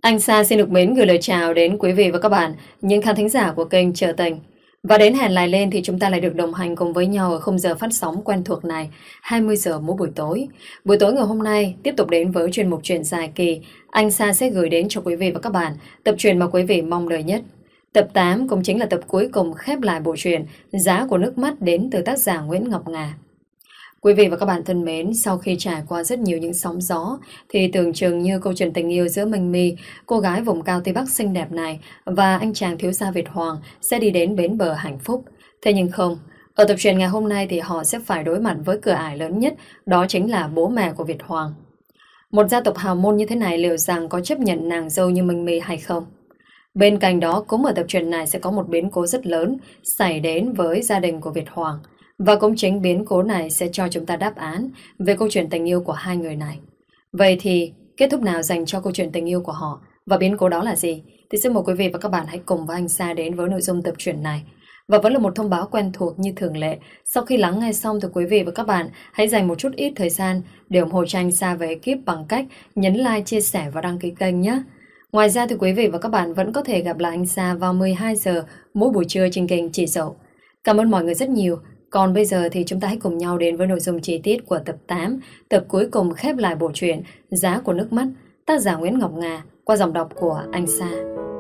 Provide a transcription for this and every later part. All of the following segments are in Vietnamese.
Anh Sa xin được mến gửi lời chào đến quý vị và các bạn, những khán thính giả của kênh Trở Tình. Và đến hẹn lại lên thì chúng ta lại được đồng hành cùng với nhau ở khung giờ phát sóng quen thuộc này, 20 giờ mỗi buổi tối. Buổi tối ngày hôm nay tiếp tục đến với chuyên mục truyện dài kỳ, anh Sa sẽ gửi đến cho quý vị và các bạn tập truyện mà quý vị mong đợi nhất. Tập 8 cũng chính là tập cuối cùng khép lại bộ truyện Giá của nước mắt đến từ tác giả Nguyễn Ngọc Ngà. Quý vị và các bạn thân mến, sau khi trải qua rất nhiều những sóng gió thì tưởng chừng như câu chuyện tình yêu giữa Minh My, cô gái vùng cao Tây Bắc xinh đẹp này, và anh chàng thiếu gia Việt Hoàng sẽ đi đến bến bờ hạnh phúc. Thế nhưng không, ở tập truyện ngày hôm nay thì họ sẽ phải đối mặt với cửa ải lớn nhất, đó chính là bố mẹ của Việt Hoàng. Một gia tộc hào môn như thế này liệu rằng có chấp nhận nàng dâu như Minh My hay không? Bên cạnh đó, cũng ở tập truyện này sẽ có một biến cố rất lớn xảy đến với gia đình của Việt Hoàng. Và cũng chính biến cố này sẽ cho chúng ta đáp án về câu chuyện tình yêu của hai người này. Vậy thì kết thúc nào dành cho câu chuyện tình yêu của họ và biến cố đó là gì? Thì xin mời quý vị và các bạn hãy cùng với anh Sa đến với nội dung tập truyện này. Và vẫn là một thông báo quen thuộc như thường lệ. Sau khi lắng nghe xong thì quý vị và các bạn hãy dành một chút ít thời gian để ủng hộ cho anh Sa và ekip bằng cách nhấn like, chia sẻ và đăng ký kênh nhé. Ngoài ra thì quý vị và các bạn vẫn có thể gặp lại anh Sa vào 12 giờ mỗi buổi trưa trên kênh Chị Dậu. Cảm ơn mọi người rất nhiều. Còn bây giờ thì chúng ta hãy cùng nhau đến với nội dung chi tiết của tập 8, tập cuối cùng khép lại bộ truyện Giá của nước mắt, tác giả Nguyễn Ngọc Ngà, qua giọng đọc của anh Sa.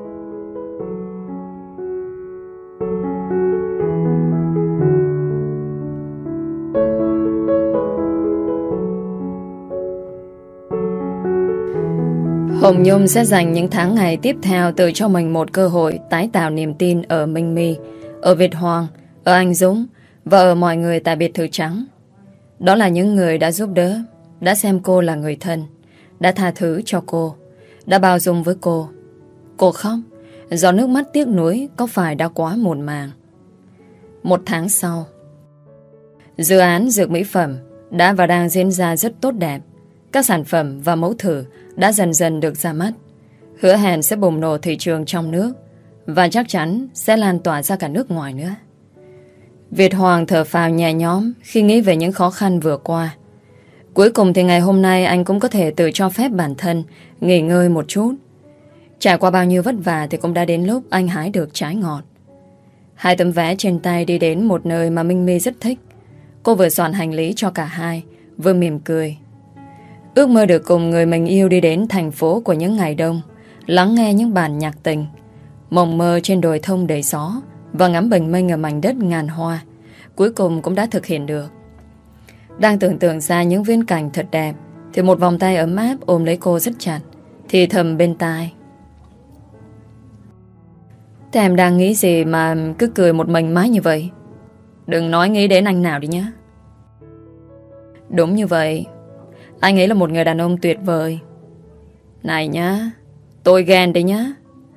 Hồng Nhung sẽ dành những tháng ngày tiếp theo tự cho mình một cơ hội tái tạo niềm tin ở Minh My, ở Việt Hoàng, ở anh Dũng và ở mọi người tại biệt thự trắng. Đó là những người đã giúp đỡ, đã xem cô là người thân, đã tha thứ cho cô, đã bao dung với cô. Cô khóc, giọt nước mắt tiếc nuối có phải đã quá muộn màng. Một tháng sau, dự án dược mỹ phẩm đã và đang diễn ra rất tốt đẹp. Các sản phẩm và mẫu thử đã dần dần được ra mắt, hứa hẹn sẽ bùng nổ thị trường trong nước và chắc chắn sẽ lan tỏa ra cả nước ngoài nữa. Việt Hoàng thở phào nhẹ nhõm khi nghĩ về những khó khăn vừa qua. Cuối cùng thì ngày hôm nay anh cũng có thể tự cho phép bản thân nghỉ ngơi một chút. Trải qua bao nhiêu vất vả thì cũng đã đến lúc anh hái được trái ngọt. Hai tấm vé trên tay đi đến một nơi mà Minh My rất thích. Cô vừa soạn hành lý cho cả hai, vừa mỉm cười. Ước mơ được cùng người mình yêu đi đến thành phố của những ngày đông, lắng nghe những bản nhạc tình, mộng mơ trên đồi thông đầy gió và ngắm bình minh ở mảnh đất ngàn hoa, cuối cùng cũng đã thực hiện được. Đang tưởng tượng ra những viễn cảnh thật đẹp thì một vòng tay ấm áp ôm lấy cô rất chặt, thì thầm bên tai: "Thế em đang nghĩ gì mà cứ cười một mình mãi như vậy? Đừng nói nghĩ đến anh nào đi nhé." "Đúng như vậy, anh ấy là một người đàn ông tuyệt vời." "Này nhá, tôi ghen đấy nhá."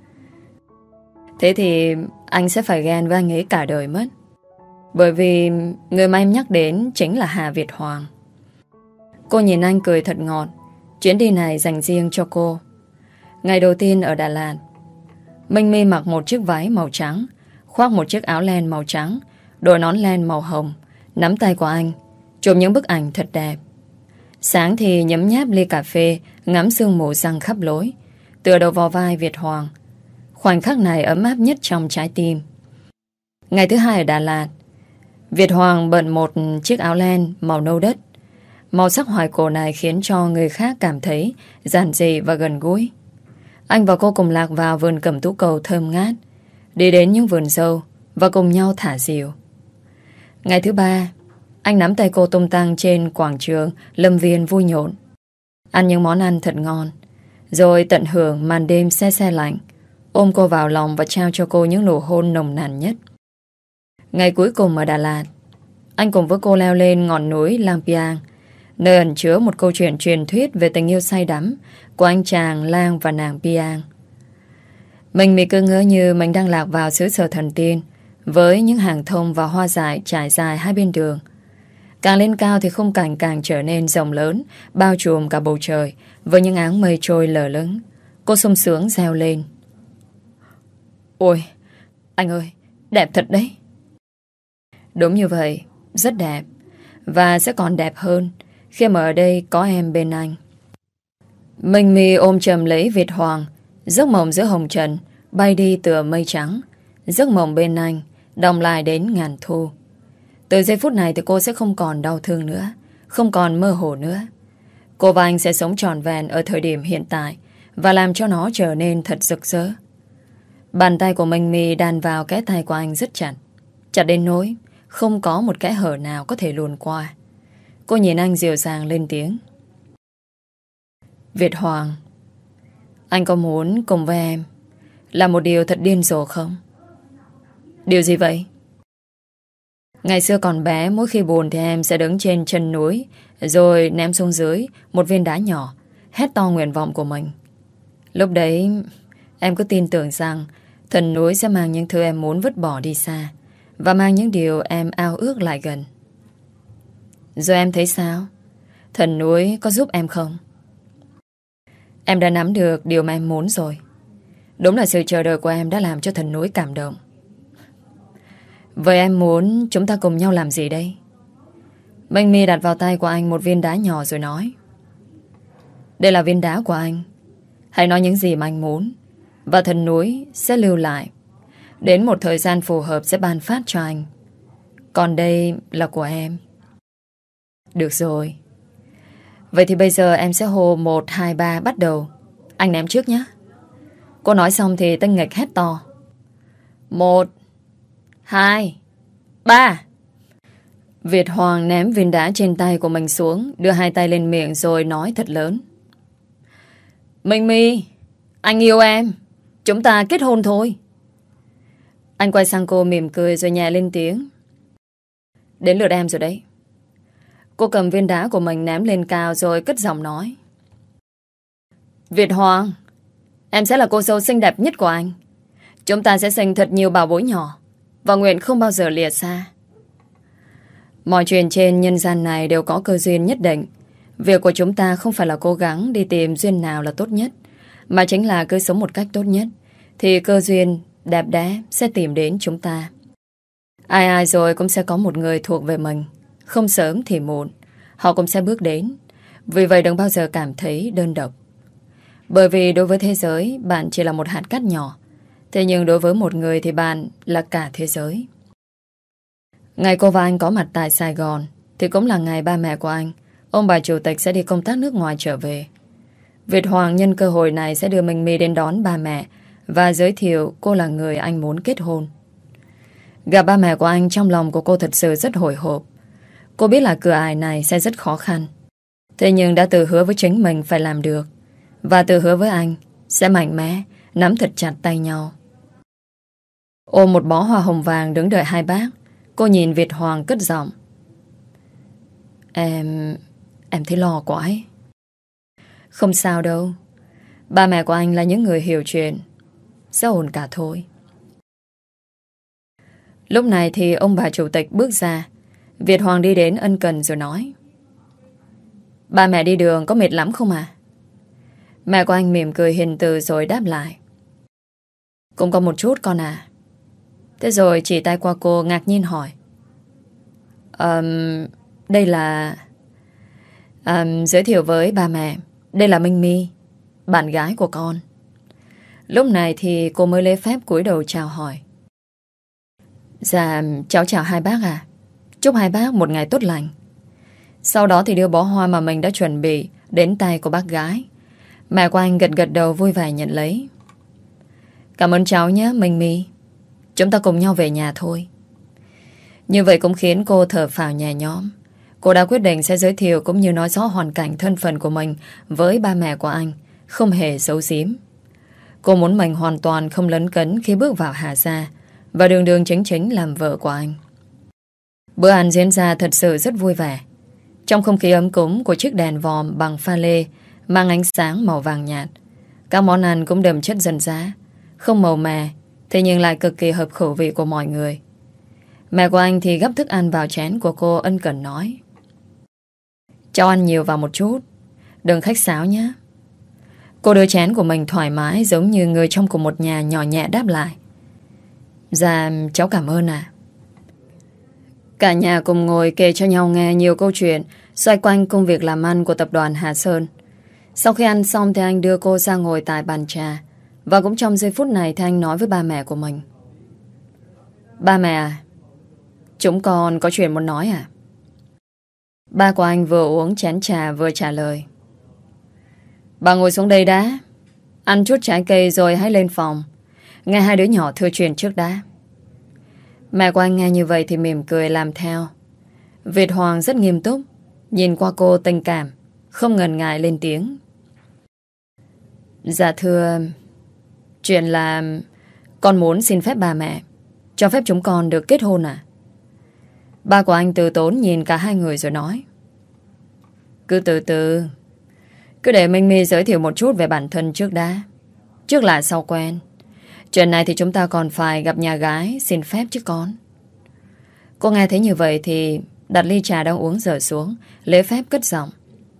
"Thế thì anh sẽ phải ghen với anh ấy cả đời mất. Bởi vì người mà em nhắc đến chính là Hà Việt Hoàng." Cô nhìn anh cười thật ngọt. Chuyến đi này dành riêng cho cô. Ngày đầu tiên ở Đà Lạt, Minh My mặc một chiếc váy màu trắng, khoác một chiếc áo len màu trắng, đội nón len màu hồng, nắm tay của anh, chụp những bức ảnh thật đẹp. Sáng thì nhấm nháp ly cà phê, ngắm sương mù răng khắp lối, tựa đầu vào vai Việt Hoàng. Khoảnh khắc này ấm áp nhất trong trái tim. Ngày thứ hai ở Đà Lạt, Việt Hoàng bận một chiếc áo len màu nâu đất. Màu sắc hoài cổ này khiến cho người khác cảm thấy giản dị và gần gũi. Anh và cô cùng lạc vào vườn cẩm tú cầu thơm ngát, đi đến những vườn dâu và cùng nhau thả diều. Ngày thứ ba, anh nắm tay cô tung tăng trên quảng trường Lâm Viên vui nhộn, ăn những món ăn thật ngon, rồi tận hưởng màn đêm se se lạnh, ôm cô vào lòng và trao cho cô những nụ hôn nồng nàn nhất. Ngày cuối cùng ở Đà Lạt, anh cùng với cô leo lên ngọn núi Lang Biang, nơi ẩn chứa một câu chuyện truyền thuyết về tình yêu say đắm của anh chàng Lang và nàng Biang. Mình cứ ngỡ như mình đang lạc vào xứ sở thần tiên, với những hàng thông và hoa dại trải dài hai bên đường. Càng lên cao thì khung cảnh càng trở nên rộng lớn, bao trùm cả bầu trời với những áng mây trôi lờ lững. Cô sung sướng reo lên: "Ôi, anh ơi, đẹp thật đấy." Đúng như vậy, rất đẹp. Và sẽ còn đẹp hơn khi mà ở đây có em bên anh. Minh My ôm chầm lấy Việt Hoàng, Giấc mộng giữa hồng trần bay đi tựa mây trắng. Giấc mộng bên anh đọng lại đến ngàn thu. Từ giây phút này thì cô sẽ không còn đau thương nữa, không còn mơ hồ nữa. Cô và anh sẽ sống trọn vẹn ở thời điểm hiện tại và làm cho nó trở nên thật rực rỡ. Bàn tay của Minh My đan vào cái tay của anh rất chặt. Chặt đến nỗi không có một kẽ hở nào có thể luồn qua. Cô nhìn anh dịu dàng lên tiếng. Việt Hoàng, anh có muốn cùng với em làm một điều thật điên rồ không? Điều gì vậy? Ngày xưa còn bé, mỗi khi buồn thì em sẽ đứng trên chân núi rồi ném xuống dưới một viên đá nhỏ, hét to nguyện vọng của mình. Lúc đấy em cứ tin tưởng rằng thần núi sẽ mang những thứ em muốn vứt bỏ đi xa và mang những điều em ao ước lại gần. Rồi em thấy sao? Thần núi có giúp em không? Em đã nắm được điều mà em muốn rồi. Đúng là sự chờ đợi của em đã làm cho thần núi cảm động. Vậy em muốn chúng ta cùng nhau làm gì đây? Minh My đặt vào tay của anh một viên đá nhỏ rồi nói. Đây là viên đá của anh. Hãy nói những gì mà anh muốn và thần núi sẽ lưu lại. Đến một thời gian phù hợp sẽ ban phát cho anh. Còn đây là của em. Được rồi. Vậy thì bây giờ em sẽ hô 1, 2, 3 bắt đầu. Anh ném trước nhé. Cô nói xong thì Tinh Nghịch hét to. 1, 2, 3. Việt Hoàng ném viên đá trên tay của mình xuống, đưa hai tay lên miệng rồi nói thật lớn. Minh My, anh yêu em. Chúng ta kết hôn thôi. Anh quay sang cô mỉm cười rồi nhẹ lên tiếng. Đến lượt em rồi đấy. Cô cầm viên đá của mình ném lên cao rồi cất giọng nói. Việt Hoàng, em sẽ là cô dâu xinh đẹp nhất của anh. Chúng ta sẽ sinh thật nhiều bảo bối nhỏ và nguyện không bao giờ lìa xa. Mọi chuyện trên nhân gian này đều có cơ duyên nhất định. Việc của chúng ta không phải là cố gắng đi tìm duyên nào là tốt nhất, mà chính là cứ sống một cách tốt nhất thì cơ duyên đẹp đẽ sẽ tìm đến chúng ta. Ai ai rồi cũng sẽ có một người thuộc về mình. Không sớm thì muộn họ cũng sẽ bước đến. Vì vậy đừng bao giờ cảm thấy đơn độc. Bởi vì đối với thế giới bạn chỉ là một hạt cát nhỏ. Thế nhưng đối với một người thì bạn là cả thế giới. Ngày cô và anh có mặt tại Sài Gòn thì cũng là ngày ba mẹ của anh, ông bà chủ tịch sẽ đi công tác nước ngoài trở về. Việt Hoàng nhân cơ hội này sẽ đưa Minh My đến đón ba mẹ và giới thiệu cô là người anh muốn kết hôn. Gặp ba mẹ của anh, trong lòng của cô thật sự rất hồi hộp. Cô biết là cửa ải này sẽ rất khó khăn. Thế nhưng đã tự hứa với chính mình phải làm được. Và tự hứa với anh sẽ mạnh mẽ, nắm thật chặt tay nhau. Ôm một bó hoa hồng vàng đứng đợi hai bác, cô nhìn Việt Hoàng cất giọng. Em thấy lo quá ấy. Không sao đâu. Ba mẹ của anh là những người hiểu chuyện. Sẽ ổn cả thôi. Lúc này thì ông bà chủ tịch bước ra. Việt Hoàng đi đến ân cần rồi nói. Ba mẹ đi đường có mệt lắm không à? Mẹ của anh mỉm cười hiền từ rồi đáp lại. Cũng có một chút con à. Thế rồi chỉ tay qua cô ngạc nhiên hỏi. Đây là... giới thiệu với ba mẹ. Đây là Minh My, bạn gái của con. Lúc này thì cô mới lấy phép cúi đầu chào hỏi. Dạ, cháu chào hai bác à. Chúc hai bác một ngày tốt lành. Sau đó thì đưa bó hoa mà mình đã chuẩn bị đến tay của bác gái. Mẹ của anh gật gật đầu vui vẻ nhận lấy. Cảm ơn cháu nhé Minh My. Chúng ta cùng nhau về nhà thôi. Như vậy cũng khiến cô thở phào nhẹ nhõm. Cô đã quyết định sẽ giới thiệu cũng như nói rõ hoàn cảnh thân phận của mình với ba mẹ của anh, không hề giấu giếm. Cô muốn mình hoàn toàn không lấn cấn khi bước vào Hà Gia và đường đường chính chính làm vợ của anh. Bữa ăn diễn ra thật sự rất vui vẻ. Trong không khí ấm cúng của chiếc đèn vòm bằng pha lê mang ánh sáng màu vàng nhạt, các món ăn cũng đậm chất dân dã, không màu mè, thế nhưng lại cực kỳ hợp khẩu vị của mọi người. Mẹ của anh thì gắp thức ăn vào chén của cô ân cần nói. Cháu ăn nhiều vào một chút, đừng khách sáo nhé. Cô đưa chén của mình thoải mái giống như người trong cùng một nhà nhỏ nhẹ đáp lại. Dạ, cháu cảm ơn ạ. Cả nhà cùng ngồi kể cho nhau nghe nhiều câu chuyện xoay quanh công việc làm ăn của tập đoàn Hà Sơn. Sau khi ăn xong thì anh đưa cô ra ngồi tại bàn trà. Và cũng trong giây phút này thì anh nói với ba mẹ của mình. Ba mẹ à, chúng con có chuyện muốn nói à? Ba của anh vừa uống chén trà vừa trả lời. Bà ngồi xuống đây đã. Ăn chút trái cây rồi hãy lên phòng. Nghe hai đứa nhỏ thưa chuyện trước đã. Mẹ của anh nghe như vậy thì mỉm cười làm theo. Việt Hoàng rất nghiêm túc, nhìn qua cô tình cảm, không ngần ngại lên tiếng. Dạ thưa, chuyện là con muốn xin phép bà mẹ cho phép chúng con được kết hôn à? Ba của anh từ tốn nhìn cả hai người rồi nói. Cứ từ từ, cứ để Minh My giới thiệu một chút về bản thân trước đã. Trước là sau quen. Chuyện này thì chúng ta còn phải gặp nhà gái xin phép chứ con. Cô nghe thấy như vậy thì đặt ly trà đang uống dở xuống, lễ phép cất giọng.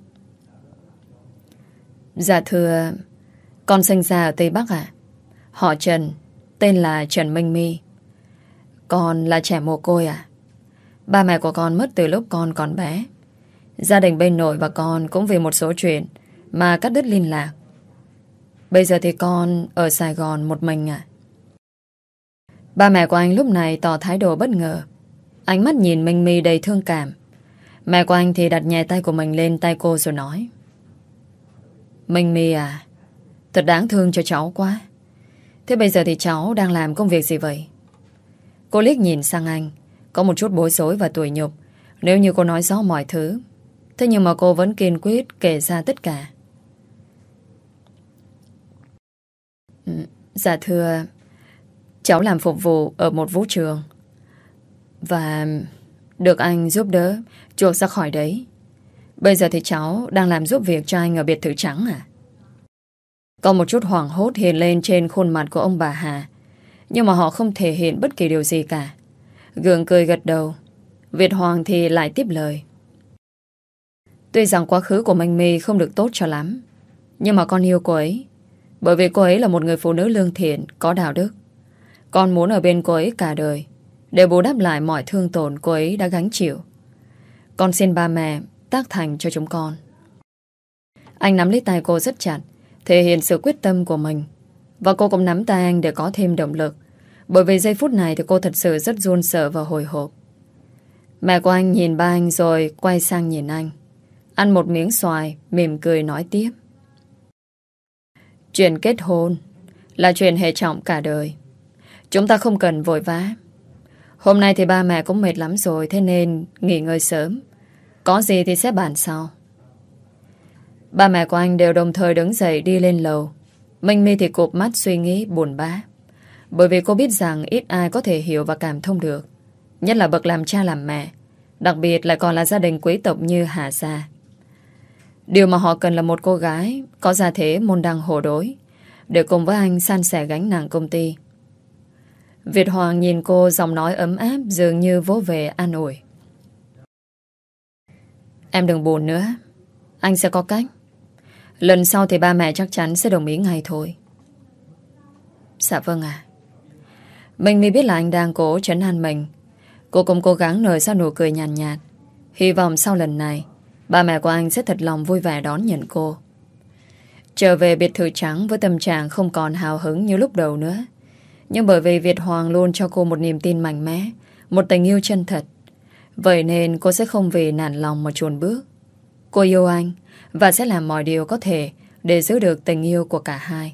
Dạ thưa, con sinh ra ở Tây Bắc ạ. Họ Trần, tên là Trần Minh My. Con là trẻ mồ côi ạ. Ba mẹ của con mất từ lúc con còn bé. Gia đình bên nội và con cũng vì một số chuyện mà cắt đứt liên lạc. Bây giờ thì con ở Sài Gòn một mình ạ. Ba mẹ của anh lúc này tỏ thái độ bất ngờ. Ánh mắt nhìn Minh My đầy thương cảm. Mẹ của anh thì đặt nhẹ tay của mình lên tay cô rồi nói. Minh My à, thật đáng thương cho cháu quá. Thế bây giờ thì cháu đang làm công việc gì vậy? Cô liếc nhìn sang anh, có một chút bối rối và tủi nhục nếu như cô nói rõ mọi thứ. Thế nhưng mà cô vẫn kiên quyết kể ra tất cả. Dạ thưa, cháu làm phục vụ ở một vũ trường và được anh giúp đỡ chuộc ra khỏi đấy. Bây giờ thì cháu đang làm giúp việc cho anh ở biệt thự trắng à? Có một chút hoảng hốt hiện lên trên khuôn mặt của ông bà Hà, nhưng mà họ không thể hiện bất kỳ điều gì cả. Gượng cười gật đầu. Việt Hoàng thì lại tiếp lời. Tuy rằng quá khứ của Minh My không được tốt cho lắm, nhưng mà con yêu cô ấy, bởi vì cô ấy là một người phụ nữ lương thiện, có đạo đức. Con muốn ở bên cô ấy cả đời, để bù đắp lại mọi thương tổn cô ấy đã gánh chịu. Con xin ba mẹ tác thành cho chúng con. Anh nắm lấy tay cô rất chặt, thể hiện sự quyết tâm của mình. Và cô cũng nắm tay anh để có thêm động lực, bởi vì giây phút này thì cô thật sự rất run sợ và hồi hộp. Mẹ của anh nhìn ba anh rồi quay sang nhìn anh. Ăn một miếng xoài, mỉm cười nói tiếp. Chuyện kết hôn là chuyện hệ trọng cả đời. Chúng ta không cần vội vã. Hôm nay thì ba mẹ cũng mệt lắm rồi, thế nên nghỉ ngơi sớm. Có gì thì sẽ bàn sau. Ba mẹ của anh đều đồng thời đứng dậy đi lên lầu. Minh My thì cụp mắt suy nghĩ buồn bã, bởi vì cô biết rằng ít ai có thể hiểu và cảm thông được, nhất là bậc làm cha làm mẹ, đặc biệt lại còn là gia đình quý tộc như Hà Gia. Điều mà họ cần là một cô gái có gia thế môn đăng hộ đối, để cùng với anh san sẻ gánh nặng công ty. Việt Hoàng nhìn cô, giọng nói ấm áp dường như vỗ về an ủi. Em đừng buồn nữa, anh sẽ có cách. Lần sau thì ba mẹ chắc chắn sẽ đồng ý ngay thôi. Dạ vâng ạ. Mình mới biết là anh đang cố trấn an mình. Cô cũng cố gắng nở ra nụ cười nhàn nhạt. Hy vọng sau lần này ba mẹ của anh sẽ thật lòng vui vẻ đón nhận cô. Trở về biệt thự trắng với tâm trạng không còn hào hứng như lúc đầu nữa. Nhưng bởi vì Việt Hoàng luôn cho cô một niềm tin mạnh mẽ, một tình yêu chân thật, vậy nên cô sẽ không vì nản lòng mà chùn bước. Cô yêu anh và sẽ làm mọi điều có thể để giữ được tình yêu của cả hai.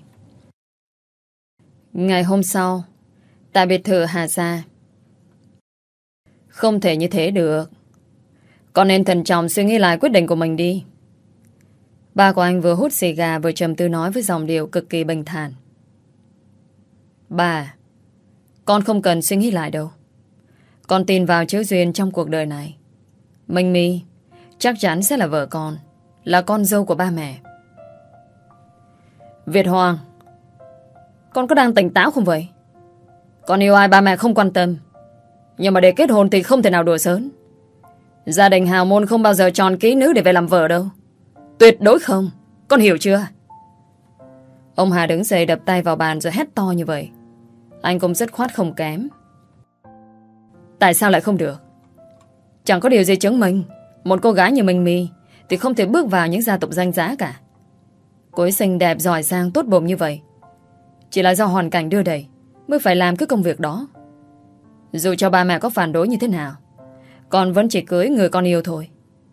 Ngày hôm sau, tại biệt thự Hà Gia. Không thể như thế được. Con nên thận trọng suy nghĩ lại quyết định của mình đi. Ba của anh vừa hút xì gà vừa trầm tư nói với giọng điệu cực kỳ bình thản. Ba, con không cần suy nghĩ lại đâu. Con tin vào chữ duyên trong cuộc đời này. Minh My chắc chắn sẽ là vợ con, là con dâu của ba mẹ. Việt Hoàng, con có đang tỉnh táo không vậy? Con yêu ai ba mẹ không quan tâm, nhưng mà để kết hôn thì không thể nào đùa giỡn. Gia đình hào môn không bao giờ chọn kỹ nữ để về làm vợ đâu. Tuyệt đối không. Con hiểu chưa? Ông Hà đứng dậy đập tay vào bàn rồi hét to như vậy. Anh cũng dứt khoát không kém. Tại sao lại không được? Chẳng có điều gì chứng minh một cô gái như Minh My thì không thể bước vào những gia tộc danh giá cả. Cô ấy xinh đẹp, giỏi giang, tốt bụng như vậy. Chỉ là do hoàn cảnh đưa đẩy mới phải làm cái công việc đó. Dù cho ba mẹ có phản đối như thế nào, con vẫn chỉ cưới người con yêu thôi.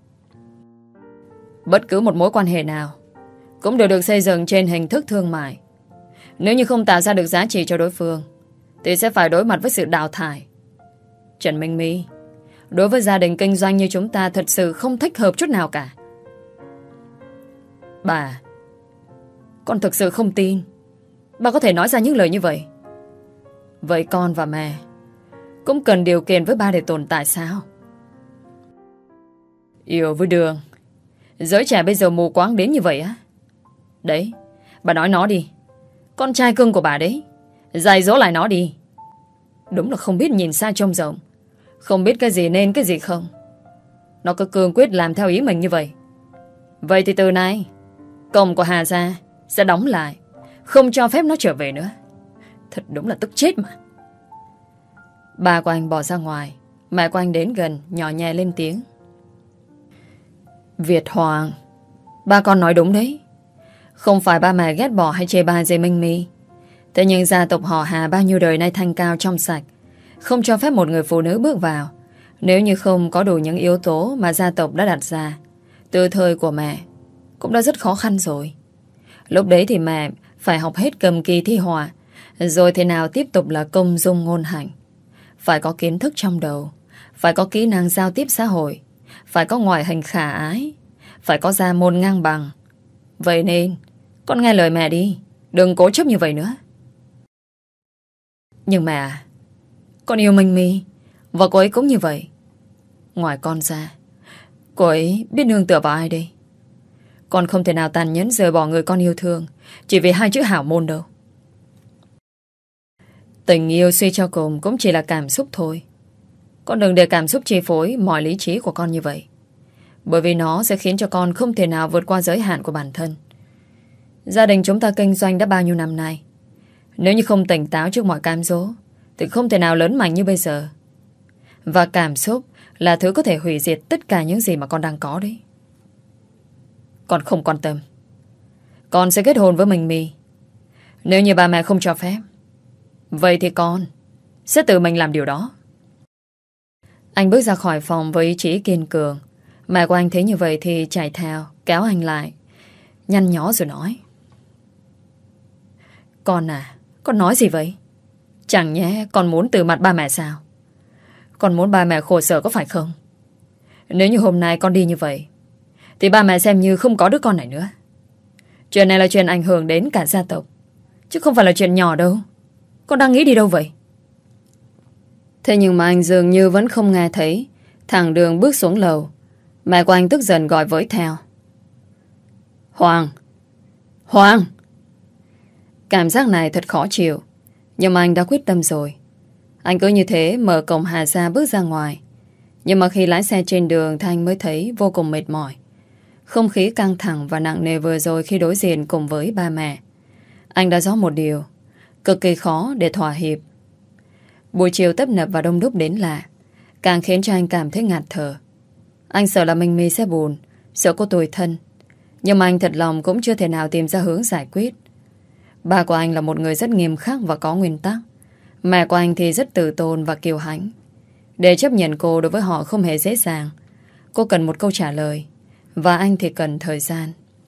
Bất cứ một mối quan hệ nào cũng đều được xây dựng trên hình thức thương mại. Nếu như không tạo ra được giá trị cho đối phương thì sẽ phải đối mặt với sự đào thải. Trần Minh My, đối với gia đình kinh doanh như chúng ta thật sự không thích hợp chút nào cả. Bà, con thực sự không tin bà có thể nói ra những lời như vậy. Vậy con và mẹ cũng cần điều kiện với ba để tồn tại sao? Yêu với Đường, giới trẻ bây giờ mù quáng đến như vậy á? Đấy, bà nói nó đi. Con trai cưng của bà đấy, dạy dỗ lại nó đi. Đúng là không biết nhìn xa trông rộng, không biết cái gì nên cái gì không. Nó cứ cương quyết làm theo ý mình như vậy. Vậy thì từ nay cổng của Hà gia sẽ đóng lại, không cho phép nó trở về nữa. Thật đúng là tức chết mà. Bà của anh bỏ ra ngoài. Mẹ của anh đến gần, nhỏ nhẹ lên tiếng. Việt Hoàng, ba con nói đúng đấy. Không phải ba mẹ ghét bỏ hay chê bai dê Minh My. Thế nhưng gia tộc họ Hà bao nhiêu đời nay thanh cao trong sạch, không cho phép một người phụ nữ bước vào nếu như không có đủ những yếu tố mà gia tộc đã đặt ra. Từ thời của mẹ cũng đã rất khó khăn rồi. Lúc đấy thì mẹ phải học hết cầm kỳ thi họa, rồi thế nào tiếp tục là công dung ngôn hạnh. Phải có kiến thức trong đầu, phải có kỹ năng giao tiếp xã hội, phải có ngoại hình khả ái, phải có gia môn ngang bằng. Vậy nên con nghe lời mẹ đi, đừng cố chấp như vậy nữa. Nhưng mẹ, con yêu Minh My, và cô ấy cũng như vậy. Ngoài con ra, cô ấy biết nương tựa vào ai đây? Con không thể nào tàn nhẫn rời bỏ người con yêu thương chỉ vì hai chữ hảo môn đâu. Tình yêu suy cho cùng cũng chỉ là cảm xúc thôi. Con đừng để cảm xúc chi phối mọi lý trí của con như vậy, bởi vì nó sẽ khiến cho con không thể nào vượt qua giới hạn của bản thân. Gia đình chúng ta kinh doanh đã bao nhiêu năm nay, nếu như không tỉnh táo trước mọi cám dỗ thì không thể nào lớn mạnh như bây giờ. Và cảm xúc là thứ có thể hủy diệt tất cả những gì mà con đang có đấy. Con không quan tâm. Con sẽ kết hôn với Minh My. Nếu như ba mẹ không cho phép, vậy thì con sẽ tự mình làm điều đó. Anh bước ra khỏi phòng với ý chí kiên cường. Mẹ của anh thấy như vậy thì chạy theo, kéo anh lại, nhăn nhó rồi nói. Con à, con nói gì vậy? Chẳng nhẽ con muốn từ mặt ba mẹ sao? Con muốn ba mẹ khổ sở có phải không? Nếu như hôm nay con đi như vậy thì ba mẹ xem như không có đứa con này nữa. Chuyện này là chuyện ảnh hưởng đến cả gia tộc, chứ không phải là chuyện nhỏ đâu. Con đang nghĩ đi đâu vậy? Thế nhưng mà anh dường như vẫn không nghe thấy. Thẳng đường bước xuống lầu. Mẹ của anh tức giận gọi với theo. Hoàng! Hoàng! Cảm giác này thật khó chịu, nhưng mà anh đã quyết tâm rồi. Anh cứ như thế mở cổng Hà ra bước ra ngoài. Nhưng mà khi lái xe trên đường thì anh mới thấy vô cùng mệt mỏi. Không khí căng thẳng và nặng nề vừa rồi khi đối diện cùng với ba mẹ. Anh đã rõ một điều, cực kỳ khó để thỏa hiệp. Buổi chiều tấp nập và đông đúc đến lạ, càng khiến cho anh cảm thấy ngạt thở. Anh sợ là Minh My sẽ buồn, sợ cô tủi thân. Nhưng mà anh thật lòng cũng chưa thể nào tìm ra hướng giải quyết. Ba của anh là một người rất nghiêm khắc và có nguyên tắc. Mẹ của anh thì rất tự tôn và kiêu hãnh. Để chấp nhận cô đối với họ không hề dễ dàng. Cô cần một câu trả lời, và anh thì cần thời gian.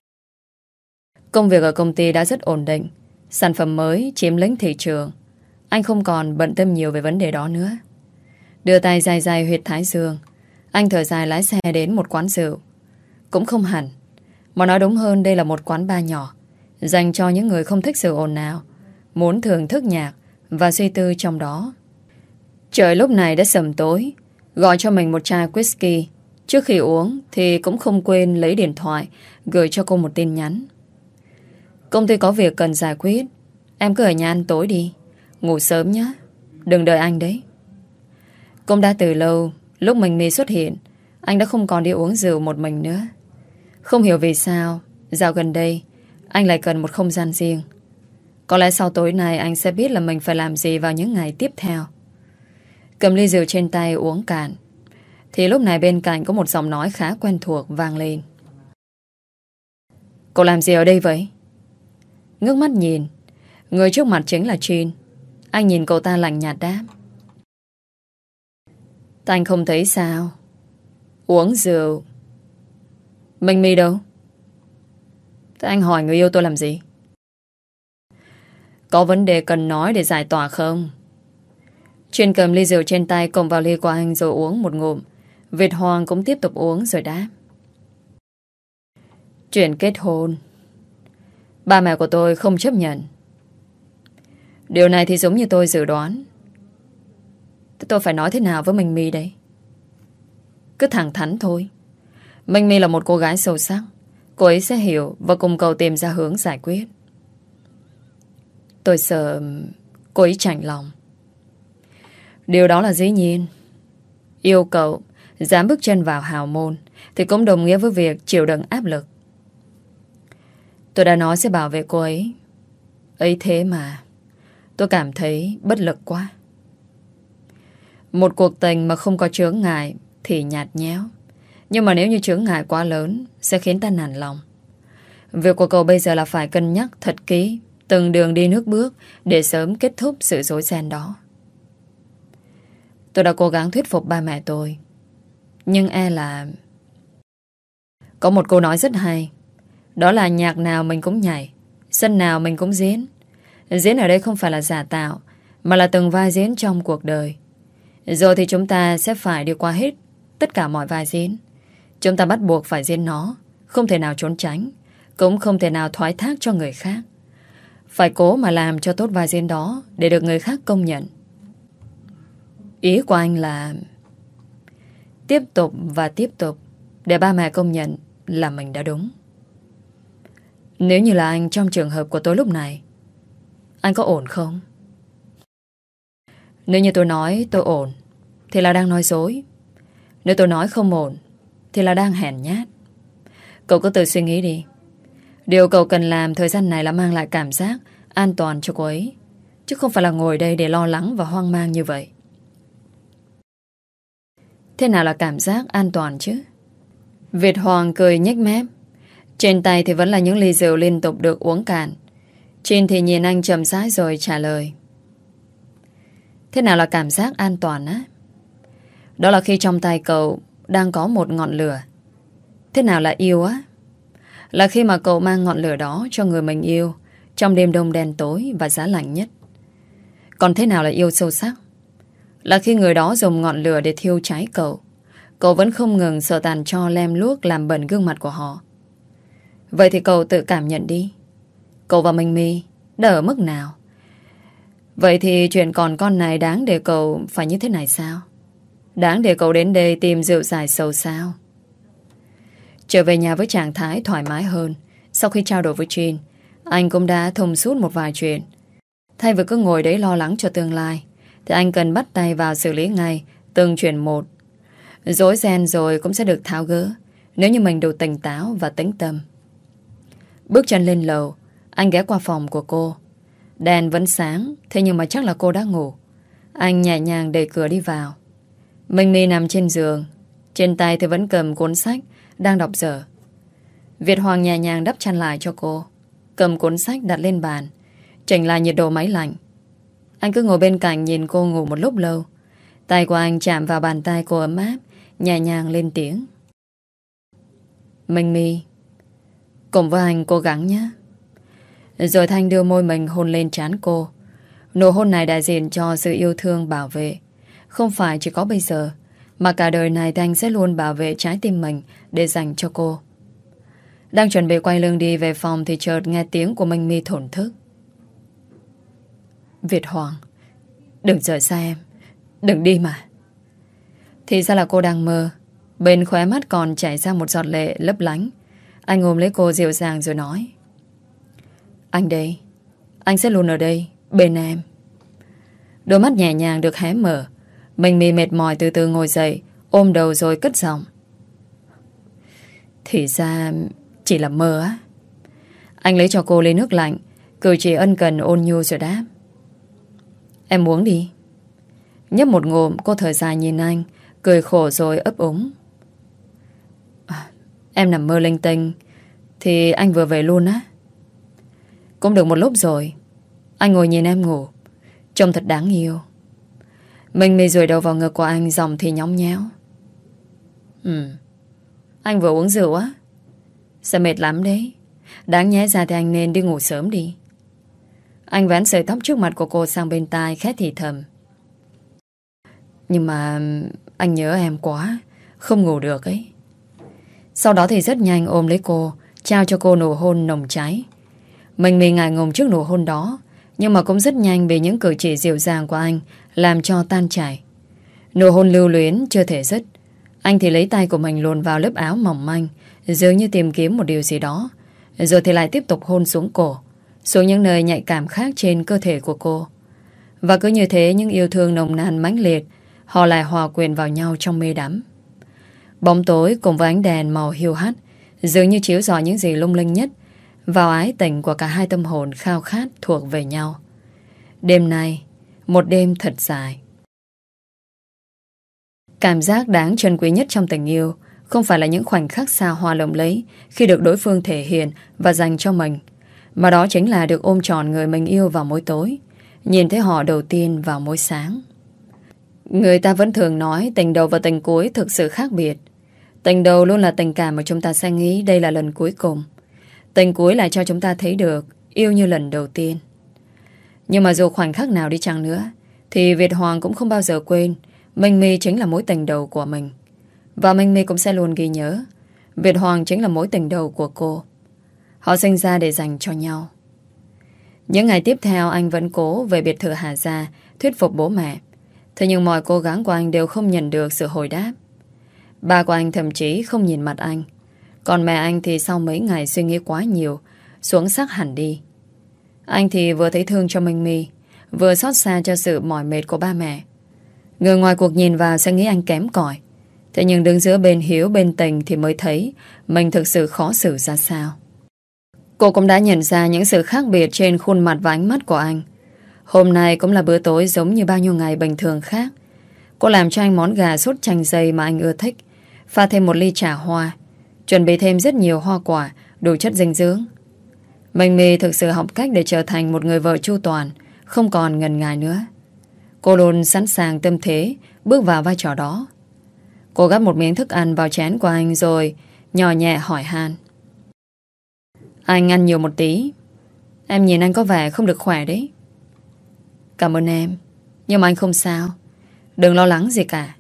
Công việc ở công ty đã rất ổn định. Sản phẩm mới chiếm lĩnh thị trường. Anh không còn bận tâm nhiều về vấn đề đó nữa. Đưa tay dài dài huyệt thái dương, anh thở dài lái xe đến một quán rượu. Cũng không hẳn, mà nói đúng hơn đây là một quán bar nhỏ, dành cho những người không thích sự ồn ào, muốn thưởng thức nhạc và suy tư trong đó. Trời lúc này đã sầm tối. Gọi cho mình một chai whisky. Trước khi uống thì cũng không quên lấy điện thoại gửi cho cô một tin nhắn. Công ty có việc cần giải quyết, em cứ ở nhà ăn tối đi, ngủ sớm nhé, đừng đợi anh đấy. Cũng đã từ lâu, lúc mình My xuất hiện, anh đã không còn đi uống rượu một mình nữa. Không hiểu vì sao dạo gần đây anh lại cần một không gian riêng. Có lẽ sau tối nay anh sẽ biết là mình phải làm gì vào những ngày tiếp theo. Cầm ly rượu trên tay uống cạn, thì lúc này bên cạnh có một giọng nói khá quen thuộc vang lên. Cô làm gì ở đây vậy? Ngước mắt nhìn, Người trước mặt chính là Chin. Anh nhìn cậu ta lạnh nhạt đáp: anh không thấy sao? Uống rượu. Minh My đâu? Thế anh hỏi người yêu tôi làm gì? Có vấn đề cần nói để giải tỏa không? Chin cầm ly rượu trên tay cùng vào ly của anh rồi uống một ngụm. Việt Hoàng cũng tiếp tục uống rồi đáp: chuyện kết hôn. Ba mẹ của tôi không chấp nhận. Điều này thì giống như tôi dự đoán. Thế tôi phải nói thế nào với Minh My đây? Cứ thẳng thắn thôi. Minh My là một cô gái sâu sắc. Cô ấy sẽ hiểu và cùng cậu tìm ra hướng giải quyết. Tôi sợ cô ấy chạnh lòng. Điều đó là dĩ nhiên. Yêu cậu dám bước chân vào hào môn thì cũng đồng nghĩa với việc chịu đựng áp lực. Tôi đã nói sẽ bảo vệ cô ấy. Ấy thế mà tôi cảm thấy bất lực quá. Một cuộc tình mà không có chướng ngại thì nhạt nhẽo. Nhưng mà nếu như chướng ngại quá lớn sẽ khiến ta nản lòng. Việc của cậu bây giờ là phải cân nhắc thật kỹ từng đường đi nước bước để sớm kết thúc sự rối ren đó. Tôi đã cố gắng thuyết phục ba mẹ tôi, nhưng e là... Có một câu nói rất hay. Đó là nhạc nào mình cũng nhảy, sân nào mình cũng diễn. Diễn ở đây không phải là giả tạo, mà là từng vai diễn trong cuộc đời. Rồi thì chúng ta sẽ phải đi qua hết tất cả mọi vai diễn. Chúng ta bắt buộc phải diễn nó, không thể nào trốn tránh, cũng không thể nào thoái thác cho người khác. Phải cố mà làm cho tốt vai diễn đó để được người khác công nhận. Ý của anh là tiếp tục và tiếp tục để ba mẹ công nhận là mình đã đúng. Nếu như là anh trong trường hợp của tôi lúc này, anh có ổn không? Nếu như tôi nói tôi ổn thì là đang nói dối. Nếu tôi nói không ổn thì là đang hèn nhát. Cậu cứ tự suy nghĩ đi. Điều cậu cần làm thời gian này là mang lại cảm giác an toàn cho cô ấy, chứ không phải là ngồi đây để lo lắng và hoang mang như vậy. Thế nào là cảm giác an toàn chứ? Việt Hoàng cười nhếch mép. Trên tay thì vẫn là những ly rượu liên tục được uống cạn. Chin thì nhìn anh chậm rãi rồi trả lời: thế nào là cảm giác an toàn á? Đó là khi trong tay cậu đang có một ngọn lửa. Thế nào là yêu á? Là khi mà cậu mang ngọn lửa đó cho người mình yêu trong đêm đông đen tối và giá lạnh nhất. Còn thế nào là yêu sâu sắc? Là khi người đó dùng ngọn lửa để thiêu cháy cậu. Cậu vẫn không ngừng sợ tàn tro lem luốc làm bẩn gương mặt của họ. Vậy thì cậu tự cảm nhận đi. Cậu và Minh My đã ở mức nào? Vậy thì chuyện còn con này đáng để cậu phải như thế này sao? Đáng để cậu đến đây tìm rượu dài sầu sao? Trở về nhà với trạng thái thoải mái hơn. Sau khi trao đổi với Chin, anh cũng đã thông suốt một vài chuyện. Thay vì cứ ngồi đấy lo lắng cho tương lai, thì anh cần bắt tay vào xử lý ngay từng chuyện một. Rối ren rồi cũng sẽ được tháo gỡ nếu như mình đủ tỉnh táo và tĩnh tâm. Bước chân lên lầu, anh ghé qua phòng của cô. Đèn vẫn sáng, thế nhưng mà chắc là cô đã ngủ. Anh nhẹ nhàng đẩy cửa đi vào. Minh My nằm trên giường, trên tay thì vẫn cầm cuốn sách đang đọc dở. Việt Hoàng nhẹ nhàng đắp chăn lại cho cô, cầm cuốn sách đặt lên bàn, chỉnh lại nhiệt độ máy lạnh. Anh cứ ngồi bên cạnh nhìn cô ngủ một lúc lâu. Tay của anh chạm vào bàn tay cô ấm áp, nhẹ nhàng lên tiếng: Minh My, cùng với anh cố gắng nhé. Rồi Thanh đưa môi mình hôn lên trán cô. Nụ hôn này đại diện cho sự yêu thương bảo vệ. Không phải chỉ có bây giờ, mà cả đời này Thanh sẽ luôn bảo vệ trái tim mình để dành cho cô. Đang chuẩn bị quay lưng đi về phòng thì chợt nghe tiếng của Minh My thổn thức: Việt Hoàng, đừng rời xa em. Đừng đi mà. Thì ra là cô đang mơ. Bên khóe mắt còn chảy ra một giọt lệ lấp lánh. Anh ôm lấy cô dịu dàng rồi nói: anh đây. Anh sẽ luôn ở đây bên em. Đôi mắt nhẹ nhàng được hé mở. Minh My mệt mỏi từ từ ngồi dậy, ôm đầu rồi cất giọng: thì ra chỉ là mơ á. Anh lấy cho cô ly nước lạnh, cử chỉ ân cần ôn nhu rồi đáp: em uống đi. Nhấp một ngụm, cô thở dài nhìn anh, cười khổ rồi ấp úng: em nằm mơ linh tinh thì anh vừa về luôn á. Cũng được một lúc rồi. Anh ngồi nhìn em ngủ, trông thật đáng yêu. Mình mì rùi đầu vào ngực của anh, giọng thì nhõng nhẽo. Anh vừa uống rượu á? Sao mệt lắm đấy. Đáng nhẽ ra thì anh nên đi ngủ sớm đi. Anh vén sợi tóc trước mặt của cô sang bên tai, khẽ thì thầm. Nhưng mà anh nhớ em quá, không ngủ được ấy. Sau đó thì rất nhanh ôm lấy cô, trao cho cô nụ hôn nồng cháy. Mình ngại ngùng trước nụ hôn đó, nhưng mà cũng rất nhanh bị những cử chỉ dịu dàng của anh làm cho tan chảy. Nụ hôn lưu luyến chưa thể dứt. Anh thì lấy tay của mình luồn vào lớp áo mỏng manh, dường như tìm kiếm một điều gì đó. Rồi thì lại tiếp tục hôn xuống cổ, xuống những nơi nhạy cảm khác trên cơ thể của cô. Và cứ như thế, những yêu thương nồng nàn mãnh liệt, họ lại hòa quyện vào nhau trong mê đắm. Bóng tối cùng với ánh đèn màu hiu hắt dường như chiếu rọi những gì lung linh nhất vào ái tình của cả hai tâm hồn khao khát thuộc về nhau. Đêm nay, một đêm thật dài. Cảm giác đáng trân quý nhất trong tình yêu không phải là những khoảnh khắc xa hoa lộng lẫy khi được đối phương thể hiện và dành cho mình, mà đó chính là được ôm trọn người mình yêu vào mỗi tối, nhìn thấy họ đầu tiên vào mỗi sáng. Người ta vẫn thường nói tình đầu và tình cuối thực sự khác biệt. Tình đầu luôn là tình cảm mà chúng ta sẽ nghĩ đây là lần cuối cùng. Tình cuối lại cho chúng ta thấy được yêu như lần đầu tiên. Nhưng mà dù khoảnh khắc nào đi chăng nữa, thì Việt Hoàng cũng không bao giờ quên Minh My chính là mối tình đầu của mình. Và Minh My cũng sẽ luôn ghi nhớ Việt Hoàng chính là mối tình đầu của cô. Họ sinh ra để dành cho nhau. Những ngày tiếp theo anh vẫn cố về biệt thự Hà Gia thuyết phục bố mẹ. Thế nhưng mọi cố gắng của anh đều không nhận được sự hồi đáp. Ba của anh thậm chí không nhìn mặt anh. Còn mẹ anh thì sau mấy ngày suy nghĩ quá nhiều, xuống sắc hẳn đi. Anh thì vừa thấy thương cho Minh My, vừa xót xa cho sự mỏi mệt của ba mẹ. Người ngoài cuộc nhìn vào sẽ nghĩ anh kém cỏi. Thế nhưng đứng giữa bên hiếu bên tình thì mới thấy mình thực sự khó xử ra sao. Cô cũng đã nhận ra những sự khác biệt trên khuôn mặt và ánh mắt của anh. Hôm nay cũng là bữa tối giống như bao nhiêu ngày bình thường khác. Cô làm cho anh món gà sốt chanh dây mà anh ưa thích, pha thêm một ly trà hoa, chuẩn bị thêm rất nhiều hoa quả đủ chất dinh dưỡng. Minh My thực sự học cách để trở thành một người vợ chu toàn, không còn ngần ngại nữa. Cô luôn sẵn sàng tâm thế bước vào vai trò đó. Cô gắp một miếng thức ăn vào chén của anh rồi nhỏ nhẹ hỏi han. Anh ăn nhiều một tí. Em nhìn anh có vẻ không được khỏe đấy. Cảm ơn em, nhưng mà anh không sao. Đừng lo lắng gì cả.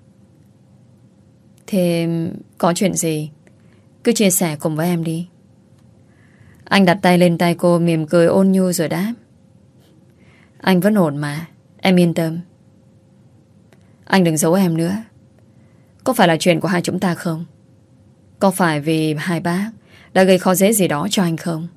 Thế có chuyện gì cứ chia sẻ cùng với em đi. Anh đặt tay lên tay cô, mỉm cười ôn nhu rồi đáp. Anh vẫn ổn mà, em yên tâm. Anh đừng giấu em nữa. Có phải là chuyện của hai chúng ta không? Có phải vì hai bác đã gây khó dễ gì đó cho anh không?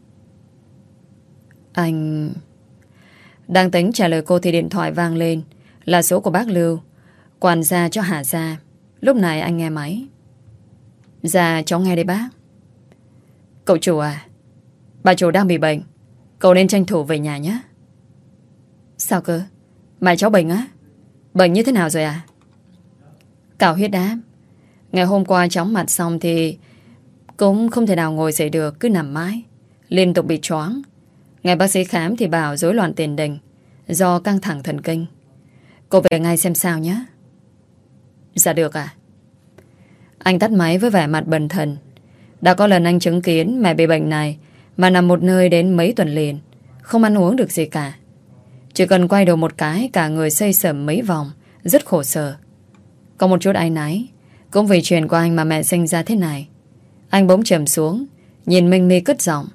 Anh... Đang tính trả lời cô thì điện thoại vang lên. Là số của bác Lưu, quản gia cho Hà Gia. Lúc này anh nghe máy. Dạ cháu nghe đây bác. Cậu chủ à, bà chủ đang bị bệnh, cậu nên tranh thủ về nhà nhé. Sao cơ? Mẹ cháu bệnh á? Bệnh như thế nào rồi à? Cao huyết áp. Ngày hôm qua chóng mặt xong thì cũng không thể nào ngồi dậy được, cứ nằm mãi, liên tục bị choáng. Ngày bác sĩ khám thì bảo rối loạn tiền đình do căng thẳng thần kinh. Cô về ngay xem sao nhé. Dạ được ạ. Anh tắt máy với vẻ mặt bần thần. Đã có lần anh chứng kiến mẹ bị bệnh này mà nằm một nơi đến mấy tuần liền, không ăn uống được gì cả. Chỉ cần quay đầu một cái, cả người xây sẩm mấy vòng, rất khổ sở. Có một chút áy náy, cũng vì chuyện của anh mà mẹ sinh ra thế này. Anh bỗng trầm xuống, nhìn Minh My cất giọng.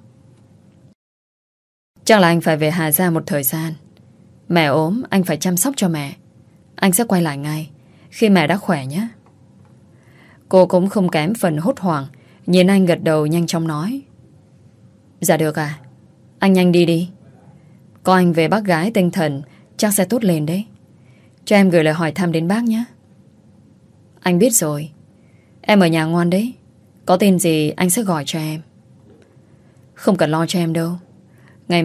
Chắc là anh phải về Hà Gia một thời gian. Mẹ ốm, anh phải chăm sóc cho mẹ. Anh sẽ quay lại ngay khi mẹ đã khỏe nhé. Cô cũng không kém phần hốt hoảng, nhìn anh gật đầu nhanh chóng nói. Dạ được à. Anh nhanh đi đi. Có anh về bác gái tinh thần chắc sẽ tốt lên đấy. Cho em gửi lời hỏi thăm đến bác nhé. Anh biết rồi. Em ở nhà ngoan đấy. Có tin gì anh sẽ gọi cho em. Không cần lo cho em đâu. Ngày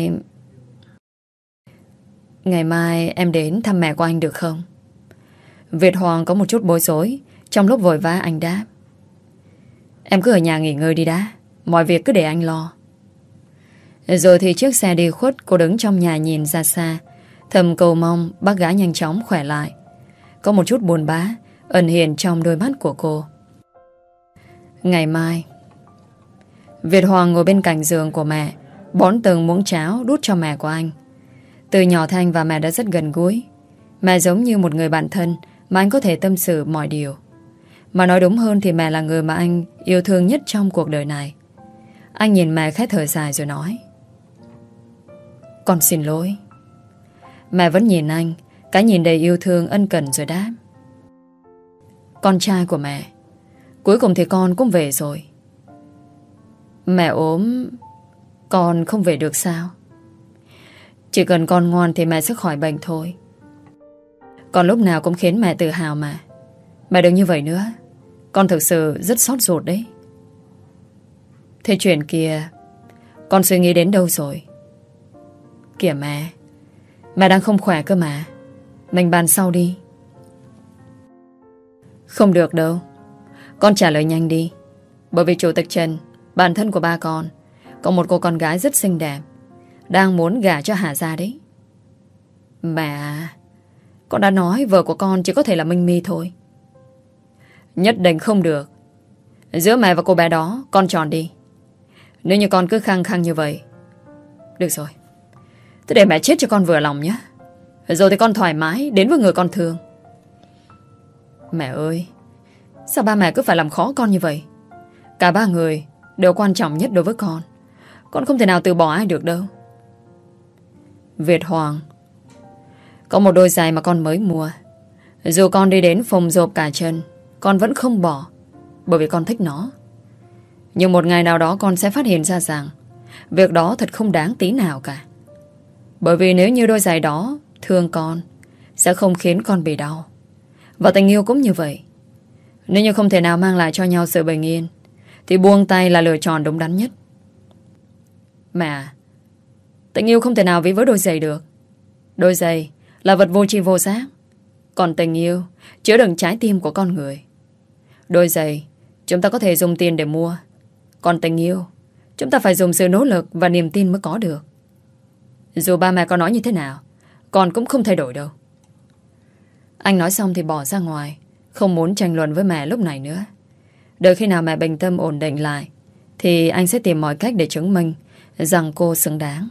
mai em đến thăm mẹ của anh được không? Việt Hoàng có một chút bối rối. Trong lúc vội vã anh đáp. Em cứ ở nhà nghỉ ngơi đi đã. Mọi việc cứ để anh lo. Rồi thì chiếc xe đi khuất, cô đứng trong nhà nhìn ra xa, thầm cầu mong bác gái nhanh chóng khỏe lại. Có một chút buồn bã ẩn hiện trong đôi mắt của cô. Ngày mai, Việt Hoàng ngồi bên cạnh giường của mẹ, bón từng muỗng cháo đút cho mẹ của anh. Từ nhỏ Thanh và mẹ đã rất gần gũi. Mẹ giống như một người bạn thân mà anh có thể tâm sự mọi điều. Mà nói đúng hơn thì mẹ là người mà anh yêu thương nhất trong cuộc đời này. Anh nhìn mẹ khẽ thở dài rồi nói: Con xin lỗi. Mẹ vẫn nhìn anh, cái nhìn đầy yêu thương ân cần rồi đáp: Con trai của mẹ, cuối cùng thì con cũng về rồi. Mẹ ốm, con không về được sao? Chỉ cần con ngoan thì mẹ sẽ khỏi bệnh thôi. Con lúc nào cũng khiến mẹ tự hào mà. Mẹ đừng như vậy nữa. Con thực sự rất xót ruột đấy. Thế chuyện kia con suy nghĩ đến đâu rồi? Kìa mẹ đang không khỏe cơ mà. Mình bàn sau đi. Không được đâu. Con trả lời nhanh đi. Bởi vì chủ tịch Trần, bạn thân của ba con, có một cô con gái rất xinh đẹp, đang muốn gả cho Hà Gia đấy. Mẹ, con đã nói vợ của con chỉ có thể là Minh My thôi. Nhất định không được. Giữa mẹ và cô bé đó, con chọn đi. Nếu như con cứ khăng khăng như vậy. Được rồi, thế để mẹ chết cho con vừa lòng nhé. Rồi thì con thoải mái đến với người con thương. Mẹ ơi, sao ba mẹ cứ phải làm khó con như vậy? Cả ba người đều quan trọng nhất đối với con. Con không thể nào từ bỏ ai được đâu. Việt Hoàng, có một đôi giày mà con mới mua. Dù con đi đến phồng rộp cả chân, con vẫn không bỏ, bởi vì con thích nó. Nhưng một ngày nào đó con sẽ phát hiện ra rằng việc đó thật không đáng tí nào cả. Bởi vì nếu như đôi giày đó thương con, sẽ không khiến con bị đau. Và tình yêu cũng như vậy. Nếu như không thể nào mang lại cho nhau sự bình yên, thì buông tay là lựa chọn đúng đắn nhất. Mẹ, tình yêu không thể nào ví với đôi giày được. Đôi giày là vật vô tri vô giác, còn tình yêu chứa đựng trái tim của con người. Đôi giày chúng ta có thể dùng tiền để mua, còn tình yêu chúng ta phải dùng sự nỗ lực và niềm tin mới có được. Dù ba mẹ có nói như thế nào, con cũng không thay đổi đâu. Anh nói xong thì bỏ ra ngoài, không muốn tranh luận với mẹ lúc này nữa. Đợi khi nào mẹ bình tâm ổn định lại, thì anh sẽ tìm mọi cách để chứng minh rằng cô xứng đáng.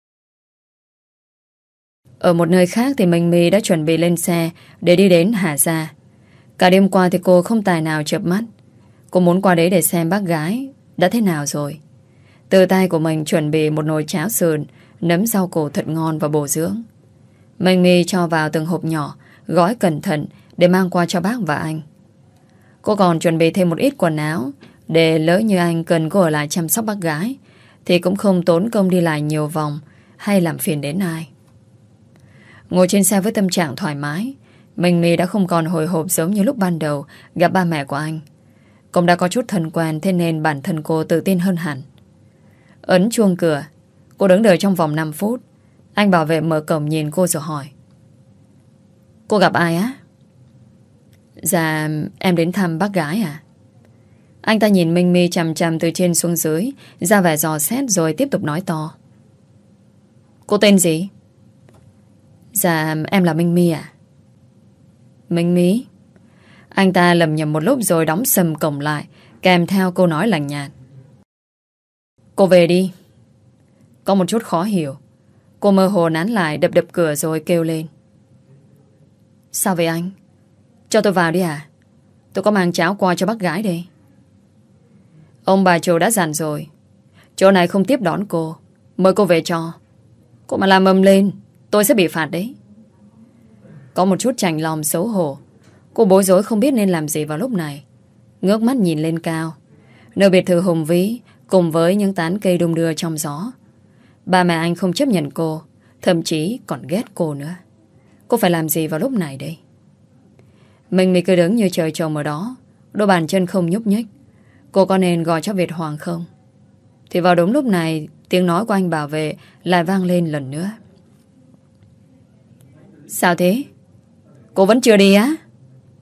Ở một nơi khác thì Minh My đã chuẩn bị lên xe để đi đến Hà Gia. Cả đêm qua thì cô không tài nào chợp mắt. Cô muốn qua đấy để xem bác gái đã thế nào rồi. Từ tay của mình chuẩn bị một nồi cháo sườn, nấm rau củ thật ngon và bổ dưỡng. Minh My cho vào từng hộp nhỏ, gói cẩn thận để mang qua cho bác và anh. Cô còn chuẩn bị thêm một ít quần áo, để lỡ như anh cần cô ở lại chăm sóc bác gái, thì cũng không tốn công đi lại nhiều vòng hay làm phiền đến ai. Ngồi trên xe với tâm trạng thoải mái, Minh My đã không còn hồi hộp giống như lúc ban đầu gặp ba mẹ của anh. Cũng đã có chút thân quen, thế nên bản thân cô tự tin hơn hẳn. Ấn chuông cửa, cô đứng đợi trong vòng 5 phút. Anh bảo vệ mở cổng nhìn cô rồi hỏi: Cô gặp ai á? Dạ, em đến thăm bác gái à? Anh ta nhìn Minh My chằm chằm từ trên xuống dưới, ra vẻ dò xét rồi tiếp tục nói to: Cô tên gì? Dạ, em là Minh My à? Minh My? Anh ta lầm nhầm một lúc rồi đóng sầm cổng lại, kèm theo câu nói lạnh nhạt: Cô về đi. Có một chút khó hiểu. Cô mơ hồ nán lại, đập đập cửa rồi kêu lên: Sao vậy anh? Cho tôi vào đi à? Tôi có mang cháo qua cho bác gái đây. Ông bà chủ đã dặn rồi, chỗ này không tiếp đón cô, mời cô về cho. Cô mà làm ầm lên, tôi sẽ bị phạt đấy. Có một chút chạnh lòng xấu hổ, cô bối rối không biết nên làm gì vào lúc này. Ngước mắt nhìn lên cao, nơi biệt thự hùng vĩ cùng với những tán cây đung đưa trong gió. Ba mẹ anh không chấp nhận cô, thậm chí còn ghét cô nữa. Cô phải làm gì vào lúc này đây? Mình cứ đứng như trời trồng ở đó, đôi bàn chân không nhúc nhích. Cô có nên gọi cho Việt Hoàng không? Thì vào đúng lúc này, tiếng nói của anh bảo vệ lại vang lên lần nữa: Sao thế? Cô vẫn chưa đi á?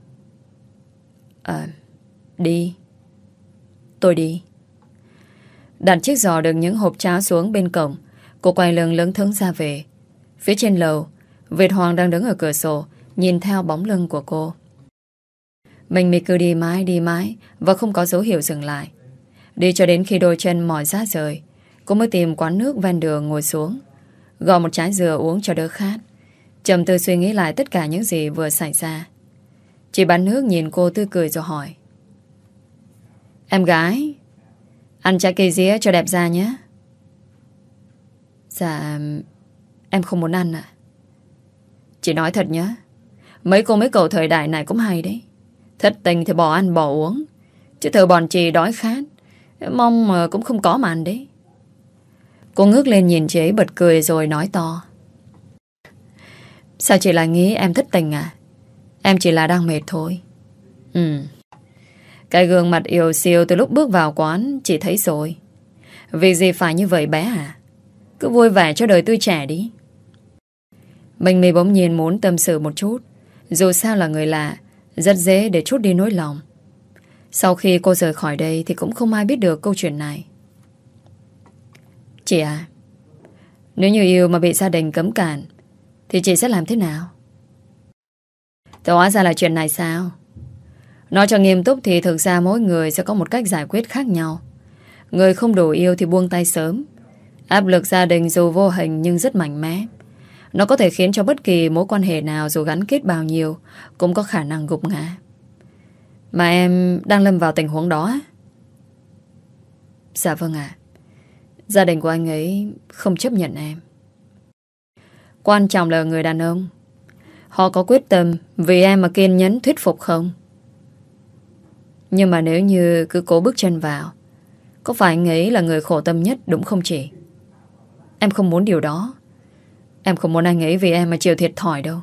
Đi. Tôi đi. Đặt chiếc giỏ đựng những hộp cháo xuống bên cổng. Cô quay lưng lững thững ra về. Phía trên lầu, Việt Hoàng đang đứng ở cửa sổ, nhìn theo bóng lưng của cô. Mình cứ đi mãi và không có dấu hiệu dừng lại. Đi cho đến khi đôi chân mỏi rã rời, cô mới tìm quán nước ven đường ngồi xuống, gò một trái dừa uống cho đỡ khát, trầm tư suy nghĩ lại tất cả những gì vừa xảy ra. Chị bán nước nhìn cô tươi cười rồi hỏi: Em gái, ăn trái cây dĩa cho đẹp da nhé. Dạ, em không muốn ăn ạ. Chị nói thật nhé, mấy cậu thời đại này cũng hay đấy. Thất tình thì bỏ ăn bỏ uống, chứ thời bọn chị đói khát, mong mà cũng không có mà ăn đấy. Cô ngước lên nhìn chị ấy bật cười rồi nói to: Sao chị lại nghĩ em thất tình à? Em chỉ là đang mệt thôi. Cái gương mặt yêu siêu từ lúc bước vào quán chị thấy rồi. Vì gì phải như vậy bé à? Cứ vui vẻ cho đời tươi trẻ đi. Mình bỗng nhiên muốn tâm sự một chút. Dù sao là người lạ, rất dễ để trút đi nỗi lòng. Sau khi cô rời khỏi đây thì cũng không ai biết được câu chuyện này. Chị à, nếu như yêu mà bị gia đình cấm cản thì chị sẽ làm thế nào? Thì hóa ra là chuyện này sao? Nói cho nghiêm túc thì thực ra mỗi người sẽ có một cách giải quyết khác nhau. Người không đủ yêu thì buông tay sớm. Áp lực gia đình dù vô hình nhưng rất mạnh mẽ. Nó có thể khiến cho bất kỳ mối quan hệ nào dù gắn kết bao nhiêu cũng có khả năng gục ngã. Mà em đang lâm vào tình huống đó á? Dạ vâng ạ. Gia đình của anh ấy không chấp nhận em. Quan trọng là người đàn ông. Họ có quyết tâm vì em mà kiên nhẫn thuyết phục không? Nhưng mà nếu như cứ cố bước chân vào, có phải anh ấy là người khổ tâm nhất đúng không chị? Em không muốn điều đó. Em không muốn anh ấy vì em mà chịu thiệt thòi đâu.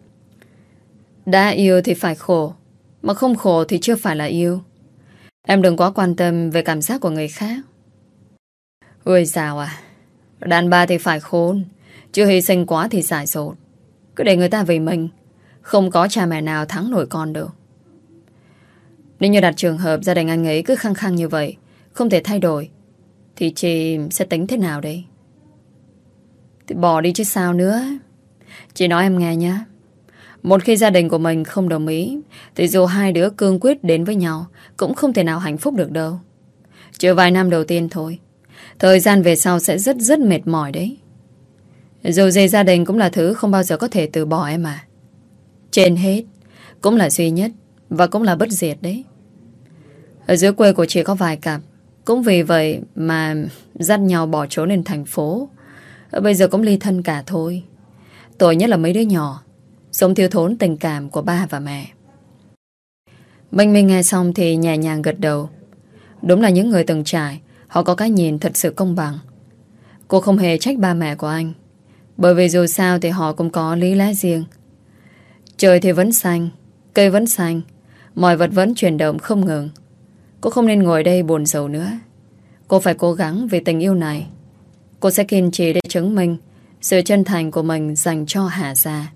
Đã yêu thì phải khổ, mà không khổ thì chưa phải là yêu. Em đừng quá quan tâm về cảm giác của người khác. Ôi dào à, đàn bà thì phải khôn, chứ hy sinh quá thì dại dột. Cứ để người ta vì mình, không có cha mẹ nào thắng nổi con được. Nếu như đặt trường hợp gia đình anh ấy cứ khăng khăng như vậy, không thể thay đổi, thì chị sẽ tính thế nào đây? Thì bỏ đi chứ sao nữa. Chị nói em nghe nhé. Một khi gia đình của mình không đồng ý, thì dù hai đứa cương quyết đến với nhau cũng không thể nào hạnh phúc được đâu. Chỉ vài năm đầu tiên thôi, thời gian về sau sẽ rất rất mệt mỏi đấy. Dù gì gia đình cũng là thứ không bao giờ có thể từ bỏ em mà. Trên hết, cũng là duy nhất và cũng là bất diệt đấy. Ở dưới quê của chị có vài cặp, cũng vì vậy mà dắt nhau bỏ trốn lên thành phố. Bây giờ cũng ly thân cả thôi. Tội nhất là mấy đứa nhỏ, sống thiếu thốn tình cảm của ba và mẹ. Minh nghe xong thì nhẹ nhàng gật đầu. Đúng là những người từng trải, họ có cái nhìn thật sự công bằng. Cô không hề trách ba mẹ của anh, bởi vì dù sao thì họ cũng có lý lẽ riêng. Trời thì vẫn xanh, cây vẫn xanh, mọi vật vẫn chuyển động không ngừng. Cô không nên ngồi đây buồn rầu nữa. Cô phải cố gắng vì tình yêu này. Cô sẽ kiên trì để chứng minh sự chân thành của mình dành cho Hà Gia.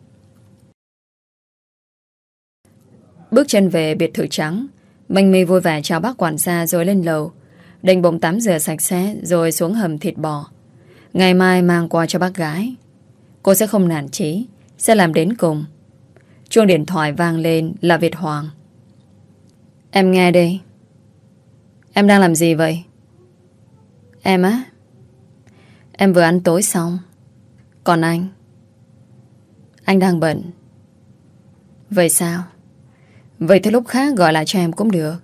Bước chân về biệt thự trắng, Minh vui vẻ chào bác quản gia rồi lên lầu, định bụng tắm rửa sạch sẽ rồi xuống hầm thịt bò. Ngày mai mang qua cho bác gái. Cô sẽ không nản chí, sẽ làm đến cùng. Chuông điện thoại vang lên là Việt Hoàng. Em nghe đây. Em đang làm gì vậy? Em á? Em vừa ăn tối xong. Còn anh? Anh đang bận. Vậy sao? Vậy thì lúc khác gọi lại cho em cũng được.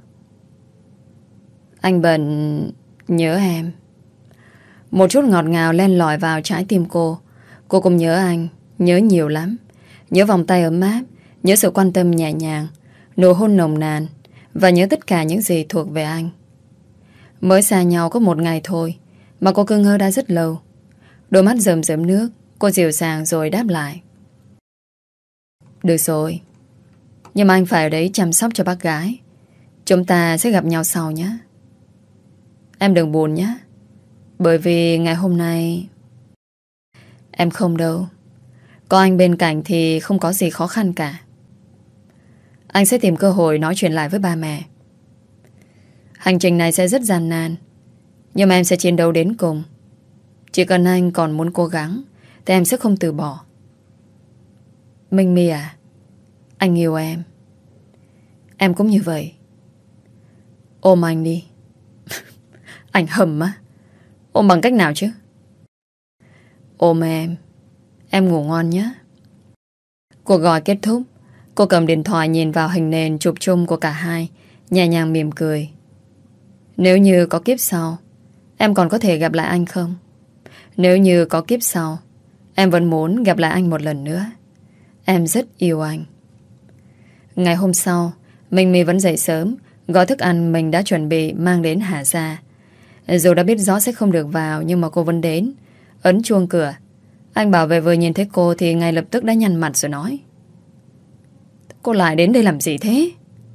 Anh bận nhớ em. Một chút ngọt ngào len lỏi vào trái tim cô. Cô cũng nhớ anh, nhớ nhiều lắm. Nhớ vòng tay ấm áp, nhớ sự quan tâm nhẹ nhàng, nụ hôn nồng nàn, và nhớ tất cả những gì thuộc về anh. Mới xa nhau có một ngày thôi mà cô cứ ngỡ đã rất lâu. Đôi mắt rơm rớm nước. Cô dịu dàng rồi đáp lại. Được rồi, nhưng mà anh phải ở đấy chăm sóc cho bác gái. Chúng ta sẽ gặp nhau sau nhé. Em đừng buồn nhé. Bởi vì ngày hôm nay em không đâu. Có anh bên cạnh thì không có gì khó khăn cả. Anh sẽ tìm cơ hội nói chuyện lại với ba mẹ. Hành trình này sẽ rất gian nan, Nhưng mà em sẽ chiến đấu đến cùng. Chỉ cần anh còn muốn cố gắng thì em sẽ không từ bỏ. Minh My à, anh yêu em. Em cũng như vậy. Ôm anh đi. Anh hầm á. Ôm bằng cách nào chứ? Ôm em ngủ ngon nhé. Cuộc gọi kết thúc. Cô cầm điện thoại nhìn vào hình nền chụp chung của cả hai, nhẹ nhàng mỉm cười. Nếu như có kiếp sau, em còn có thể gặp lại anh không? Nếu như có kiếp sau, em vẫn muốn gặp lại anh một lần nữa. Em rất yêu anh. Ngày hôm sau, Minh My vẫn dậy sớm, gói thức ăn mình đã chuẩn bị mang đến Hà Gia. Dù đã biết rõ sẽ không được vào, nhưng mà cô vẫn đến, ấn chuông cửa. Anh bảo vệ vừa nhìn thấy cô thì ngay lập tức đã nhăn mặt rồi nói: Cô lại đến đây làm gì thế?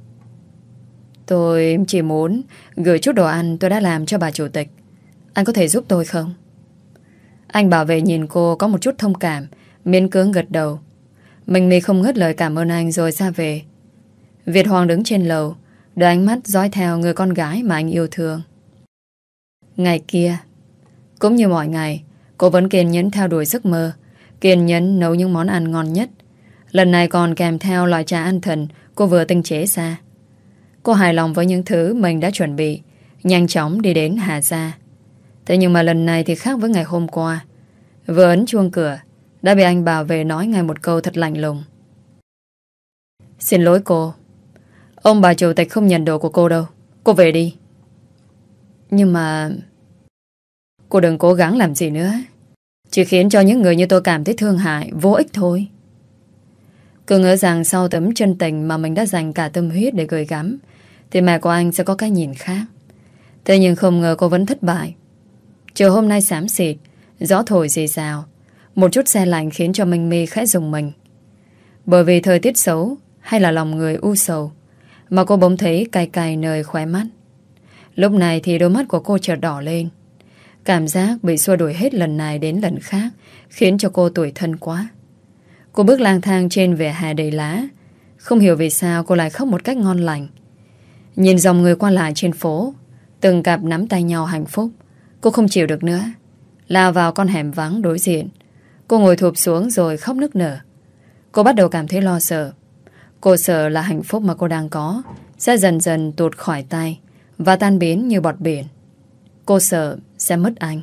Tôi chỉ muốn gửi chút đồ ăn tôi đã làm cho bà chủ tịch. Anh có thể giúp tôi không? Anh bảo vệ nhìn cô có một chút thông cảm, miễn cưỡng gật đầu. Minh My không ngớt lời cảm ơn anh rồi ra về. Việt Hoàng đứng trên lầu, đưa ánh mắt dõi theo người con gái mà anh yêu thương. Ngày kia, cũng như mọi ngày, cô vẫn kiên nhẫn theo đuổi giấc mơ, kiên nhẫn nấu những món ăn ngon nhất. Lần này còn kèm theo loại trà an thần cô vừa tinh chế ra. Cô hài lòng với những thứ mình đã chuẩn bị, nhanh chóng đi đến Hà Gia. Thế nhưng mà lần này thì khác với ngày hôm qua. Vừa ấn chuông cửa, đã bị anh bảo vệ nói ngay một câu thật lạnh lùng: Xin lỗi cô, ông bà chủ tịch không nhận đồ của cô đâu. Cô về đi. Nhưng mà cô đừng cố gắng làm gì nữa, chỉ khiến cho những người như tôi cảm thấy thương hại, vô ích thôi. Cứ ngỡ rằng sau tấm chân tình mà mình đã dành cả tâm huyết để gửi gắm thì mẹ của anh sẽ có cái nhìn khác. Thế nhưng không ngờ cô vẫn thất bại. Chiều hôm nay xám xịt, gió thổi rì rào, một chút se lạnh khiến cho Minh My khẽ rùng mình. Bởi vì thời tiết xấu hay là lòng người u sầu mà cô bỗng thấy cay cay nơi khóe mắt. Lúc này thì đôi mắt của cô chợt đỏ lên. Cảm giác bị xua đuổi hết lần này đến lần khác khiến cho cô tủi thân quá. Cô bước lang thang trên vỉa hè đầy lá. Không hiểu vì sao cô lại khóc một cách ngon lành. Nhìn dòng người qua lại trên phố, từng cặp nắm tay nhau hạnh phúc, cô không chịu được nữa, lao vào con hẻm vắng đối diện. Cô ngồi thụp xuống rồi khóc nức nở. Cô bắt đầu cảm thấy lo sợ. Cô sợ là hạnh phúc mà cô đang có sẽ dần dần tuột khỏi tay và tan biến như bọt biển. Cô sợ sẽ mất anh.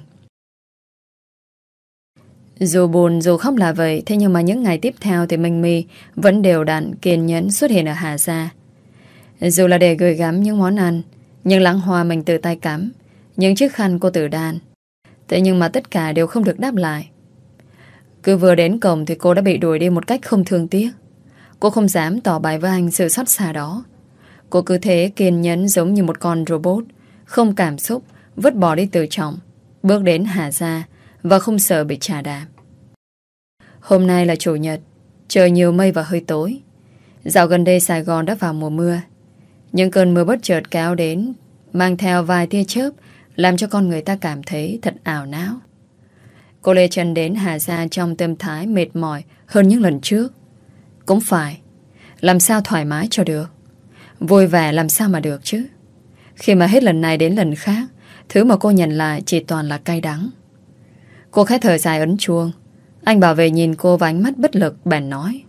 Dù buồn dù khóc là vậy, thế nhưng mà những ngày tiếp theo thì Minh My vẫn đều đặn kiên nhẫn xuất hiện ở Hà Gia. Dù là để gửi gắm những món ăn, những lẵng hoa mình tự tay cắm, những chiếc khăn cô tự đan, thế nhưng mà tất cả đều không được đáp lại. Cứ vừa đến cổng thì cô đã bị đuổi đi một cách không thương tiếc. Cô không dám tỏ bày với anh sự xót xa đó. Cô cứ thế kiên nhẫn giống như một con robot, không cảm xúc, vứt bỏ đi tự trọng, bước đến Hà Gia và không sợ bị trà đạp. Hôm nay là chủ nhật, trời nhiều mây và hơi tối. Dạo gần đây Sài Gòn đã vào mùa mưa. Những cơn mưa bất chợt kéo đến, mang theo vài tia chớp, làm cho con người ta cảm thấy thật ảo não. Cô lê chân đến Hà Gia trong tâm thái mệt mỏi hơn những lần trước. Cũng phải, làm sao thoải mái cho được, vui vẻ làm sao mà được chứ. Khi mà hết lần này đến lần khác, thứ mà cô nhận lại chỉ toàn là cay đắng. Cô khẽ thở dài ấn chuông. Anh bảo vệ nhìn cô với ánh mắt bất lực, bèn nói: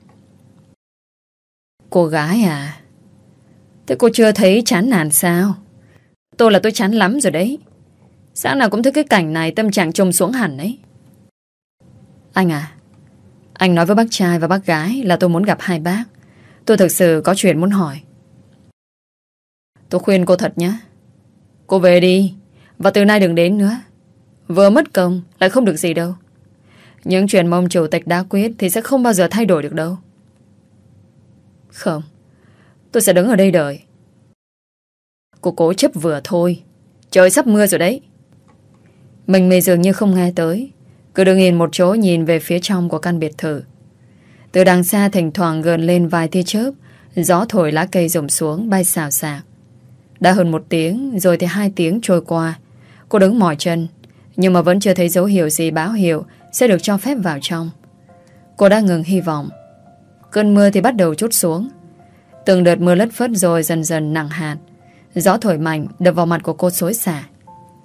Cô gái à, thế cô chưa thấy chán nản sao? Tôi chán lắm rồi đấy. Sáng nào cũng thấy cái cảnh này, tâm trạng trùng xuống hẳn đấy. Anh à, anh nói với bác trai và bác gái là tôi muốn gặp hai bác. Tôi thực sự có chuyện muốn hỏi. Tôi khuyên cô thật nhé, cô về đi, và từ nay đừng đến nữa. Vừa mất công lại không được gì đâu. Những chuyện mà ông chủ tịch đã quyết thì sẽ không bao giờ thay đổi được đâu. Không, tôi sẽ đứng ở đây đợi. Cô cố chấp vừa thôi, trời sắp mưa rồi đấy. Mình mì dường như không nghe tới, cứ đứng yên một chỗ nhìn về phía trong của căn biệt thự. Từ đằng xa thỉnh thoảng gần lên vài tia chớp, gió thổi lá cây rụng xuống bay xào xạc. Đã hơn 1 tiếng, rồi thì 2 tiếng trôi qua. Cô đứng mỏi chân, nhưng mà vẫn chưa thấy dấu hiệu gì báo hiệu sẽ được cho phép vào trong. Cô đã ngừng hy vọng. Cơn mưa thì bắt đầu trút xuống. Từng đợt mưa lất phất rồi dần dần nặng hạt. Gió thổi mạnh đập vào mặt của cô xối xả.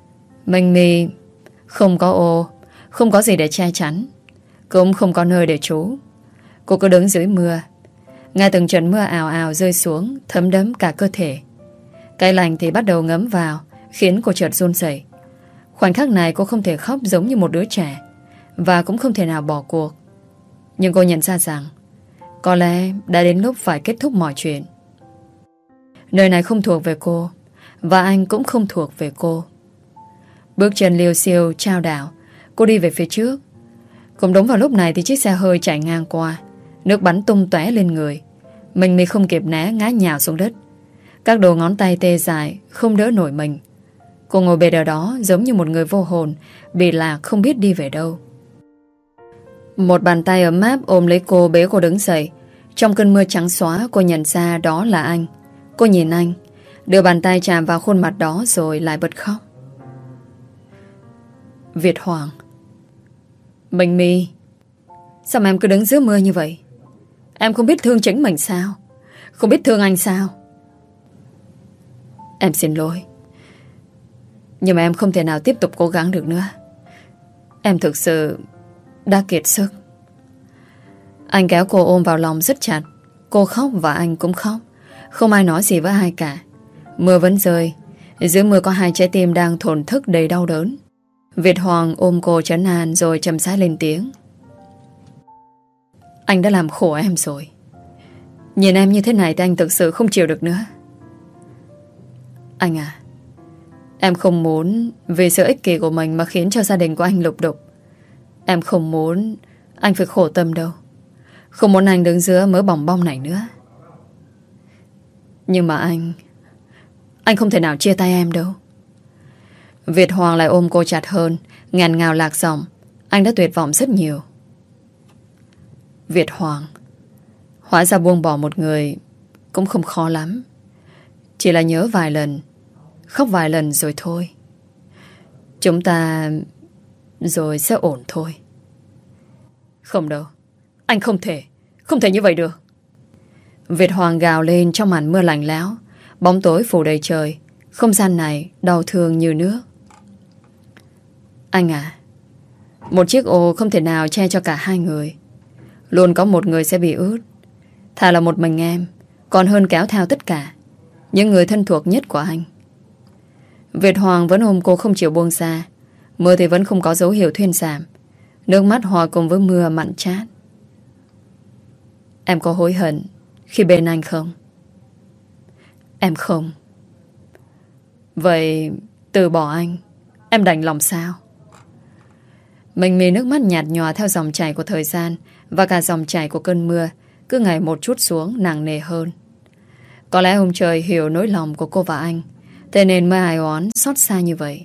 Mình mi không có ô, không có gì để che chắn, cũng không có nơi để trú. Cô cứ đứng dưới mưa, nghe từng trận mưa ào ào rơi xuống, thấm đẫm cả cơ thể. Cái lạnh thì bắt đầu ngấm vào, khiến cô chợt run rẩy. Khoảnh khắc này cô không thể khóc giống như một đứa trẻ, và cũng không thể nào bỏ cuộc. Nhưng cô nhận ra rằng có lẽ đã đến lúc phải kết thúc mọi chuyện. Nơi này không thuộc về cô, và anh cũng không thuộc về cô. Bước chân liều xiêu chao đảo, cô đi về phía trước. Cũng đúng vào lúc này thì chiếc xe hơi chạy ngang qua, nước bắn tung tóe lên người. Mình không kịp né, ngã nhào xuống đất. Các đầu ngón tay tê dại không đỡ nổi mình. Cô ngồi bệt ở đó giống như một người vô hồn, bị lạc không biết đi về đâu. Một bàn tay ấm áp ôm lấy cô, bế cô đứng dậy. Trong cơn mưa trắng xóa, cô nhận ra đó là anh. Cô nhìn anh, đưa bàn tay chạm vào khuôn mặt đó rồi lại bật khóc. Việt Hoàng. Bình My, sao mà em cứ đứng giữa mưa như vậy? Em không biết thương chính mình sao? Không biết thương anh sao? Em xin lỗi, nhưng mà em không thể nào tiếp tục cố gắng được nữa. Em thực sự đã kiệt sức. Anh kéo cô ôm vào lòng rất chặt. Cô khóc và anh cũng khóc. Không ai nói gì với ai cả. Mưa vẫn rơi. Dưới mưa có hai trái tim đang thổn thức đầy đau đớn. Việt Hoàng ôm cô trấn an rồi chậm rãi lên tiếng. Anh đã làm khổ em rồi. Nhìn em như thế này thì anh thực sự không chịu được nữa. Anh à, em không muốn vì sự ích kỷ của mình mà khiến cho gia đình của anh lục đục. Em không muốn anh phải khổ tâm đâu. Không muốn anh đứng giữa mớ bòng bong này nữa. Nhưng mà anh không thể nào chia tay em đâu. Việt Hoàng lại ôm cô chặt hơn, ngàn ngào lạc giọng. Anh đã tuyệt vọng rất nhiều. Việt Hoàng, hóa ra buông bỏ một người cũng không khó lắm. Chỉ là nhớ vài lần, khóc vài lần rồi thôi. Chúng ta rồi sẽ ổn thôi. Không đâu, anh không thể như vậy được. Việt Hoàng gào lên trong màn mưa lạnh lẽo. Bóng tối phủ đầy trời. Không gian này đau thương như nước. Anh à, một chiếc ô không thể nào che cho cả hai người. Luôn có một người sẽ bị ướt. Thà là một mình em, còn hơn kéo theo tất cả những người thân thuộc nhất của anh. Việt Hoàng vẫn ôm cô không chịu buông ra. Mưa thì vẫn không có dấu hiệu thuyên giảm. Nước mắt hòa cùng với mưa mặn chát. Em có hối hận khi bên anh không? Em không. Vậy từ bỏ anh, em đành lòng sao? Mình mì nước mắt nhạt nhòa theo dòng chảy của thời gian, và cả dòng chảy của cơn mưa cứ ngày một trút xuống nặng nề hơn. Có lẽ ông trời hiểu nỗi lòng của cô và anh, thế nên mới ai oán xót xa như vậy.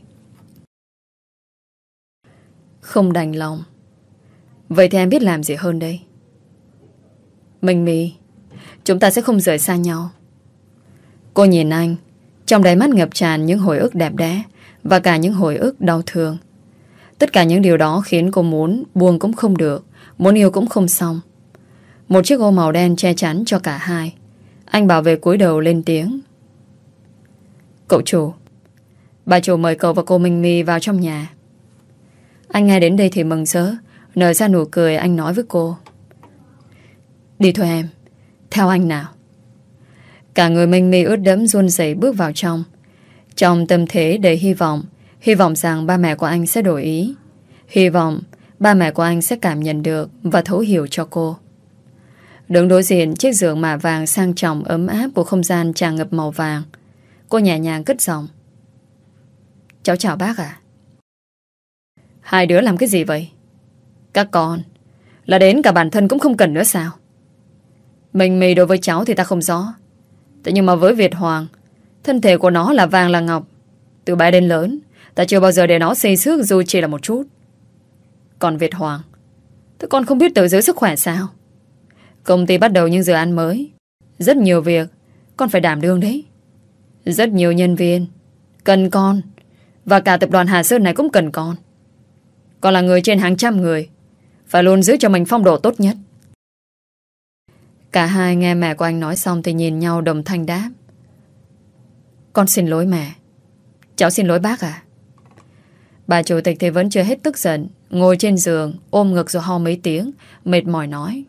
Không đành lòng. Vậy thì em biết làm gì hơn đây? Mình mì, chúng ta sẽ không rời xa nhau. Cô nhìn anh, trong đáy mắt ngập tràn những hồi ức đẹp đẽ và cả những hồi ức đau thương. Tất cả những điều đó khiến cô muốn buông cũng không được, muốn yêu cũng không xong. Một chiếc ô màu đen che chắn cho cả hai. Anh bảo vệ cúi đầu lên tiếng. Cậu chủ, bà chủ mời cậu và cô Minh My vào trong nhà. Anh nghe đến đây thì mừng rỡ, nở ra nụ cười. Anh nói với cô. Đi thôi em, theo anh nào. Cả người Minh My ướt đẫm run rẩy bước vào trong. Trong tâm thế đầy hy vọng. Hy vọng rằng ba mẹ của anh sẽ đổi ý. Hy vọng ba mẹ của anh sẽ cảm nhận được và thấu hiểu cho cô. Đứng đối diện chiếc giường mạ vàng sang trọng ấm áp của không gian tràn ngập màu vàng, cô nhẹ nhàng cất giọng. Cháu chào bác ạ. Hai đứa làm cái gì vậy? Các con là đến cả bản thân cũng không cần nữa sao? Mình mì đối với cháu thì ta không rõ. Thế nhưng mà với Việt Hoàng, thân thể của nó là vàng là ngọc. Từ bé đến lớn, ta chưa bao giờ để nó xây xước dù chỉ là một chút. Còn Việt Hoàng, thế con không biết tự giữ sức khỏe sao? Công ty bắt đầu những dự án mới, rất nhiều việc con phải đảm đương đấy. Rất nhiều nhân viên cần con, và cả tập đoàn Hà Sơn này cũng cần con. Con là người trên hàng trăm người, phải luôn giữ cho mình phong độ tốt nhất. Cả hai nghe mẹ của anh nói xong thì nhìn nhau đồng thanh đáp. Con xin lỗi mẹ. Cháu xin lỗi bác ạ. Bà chủ tịch thì vẫn chưa hết tức giận, ngồi trên giường ôm ngực rồi ho mấy tiếng, mệt mỏi nói: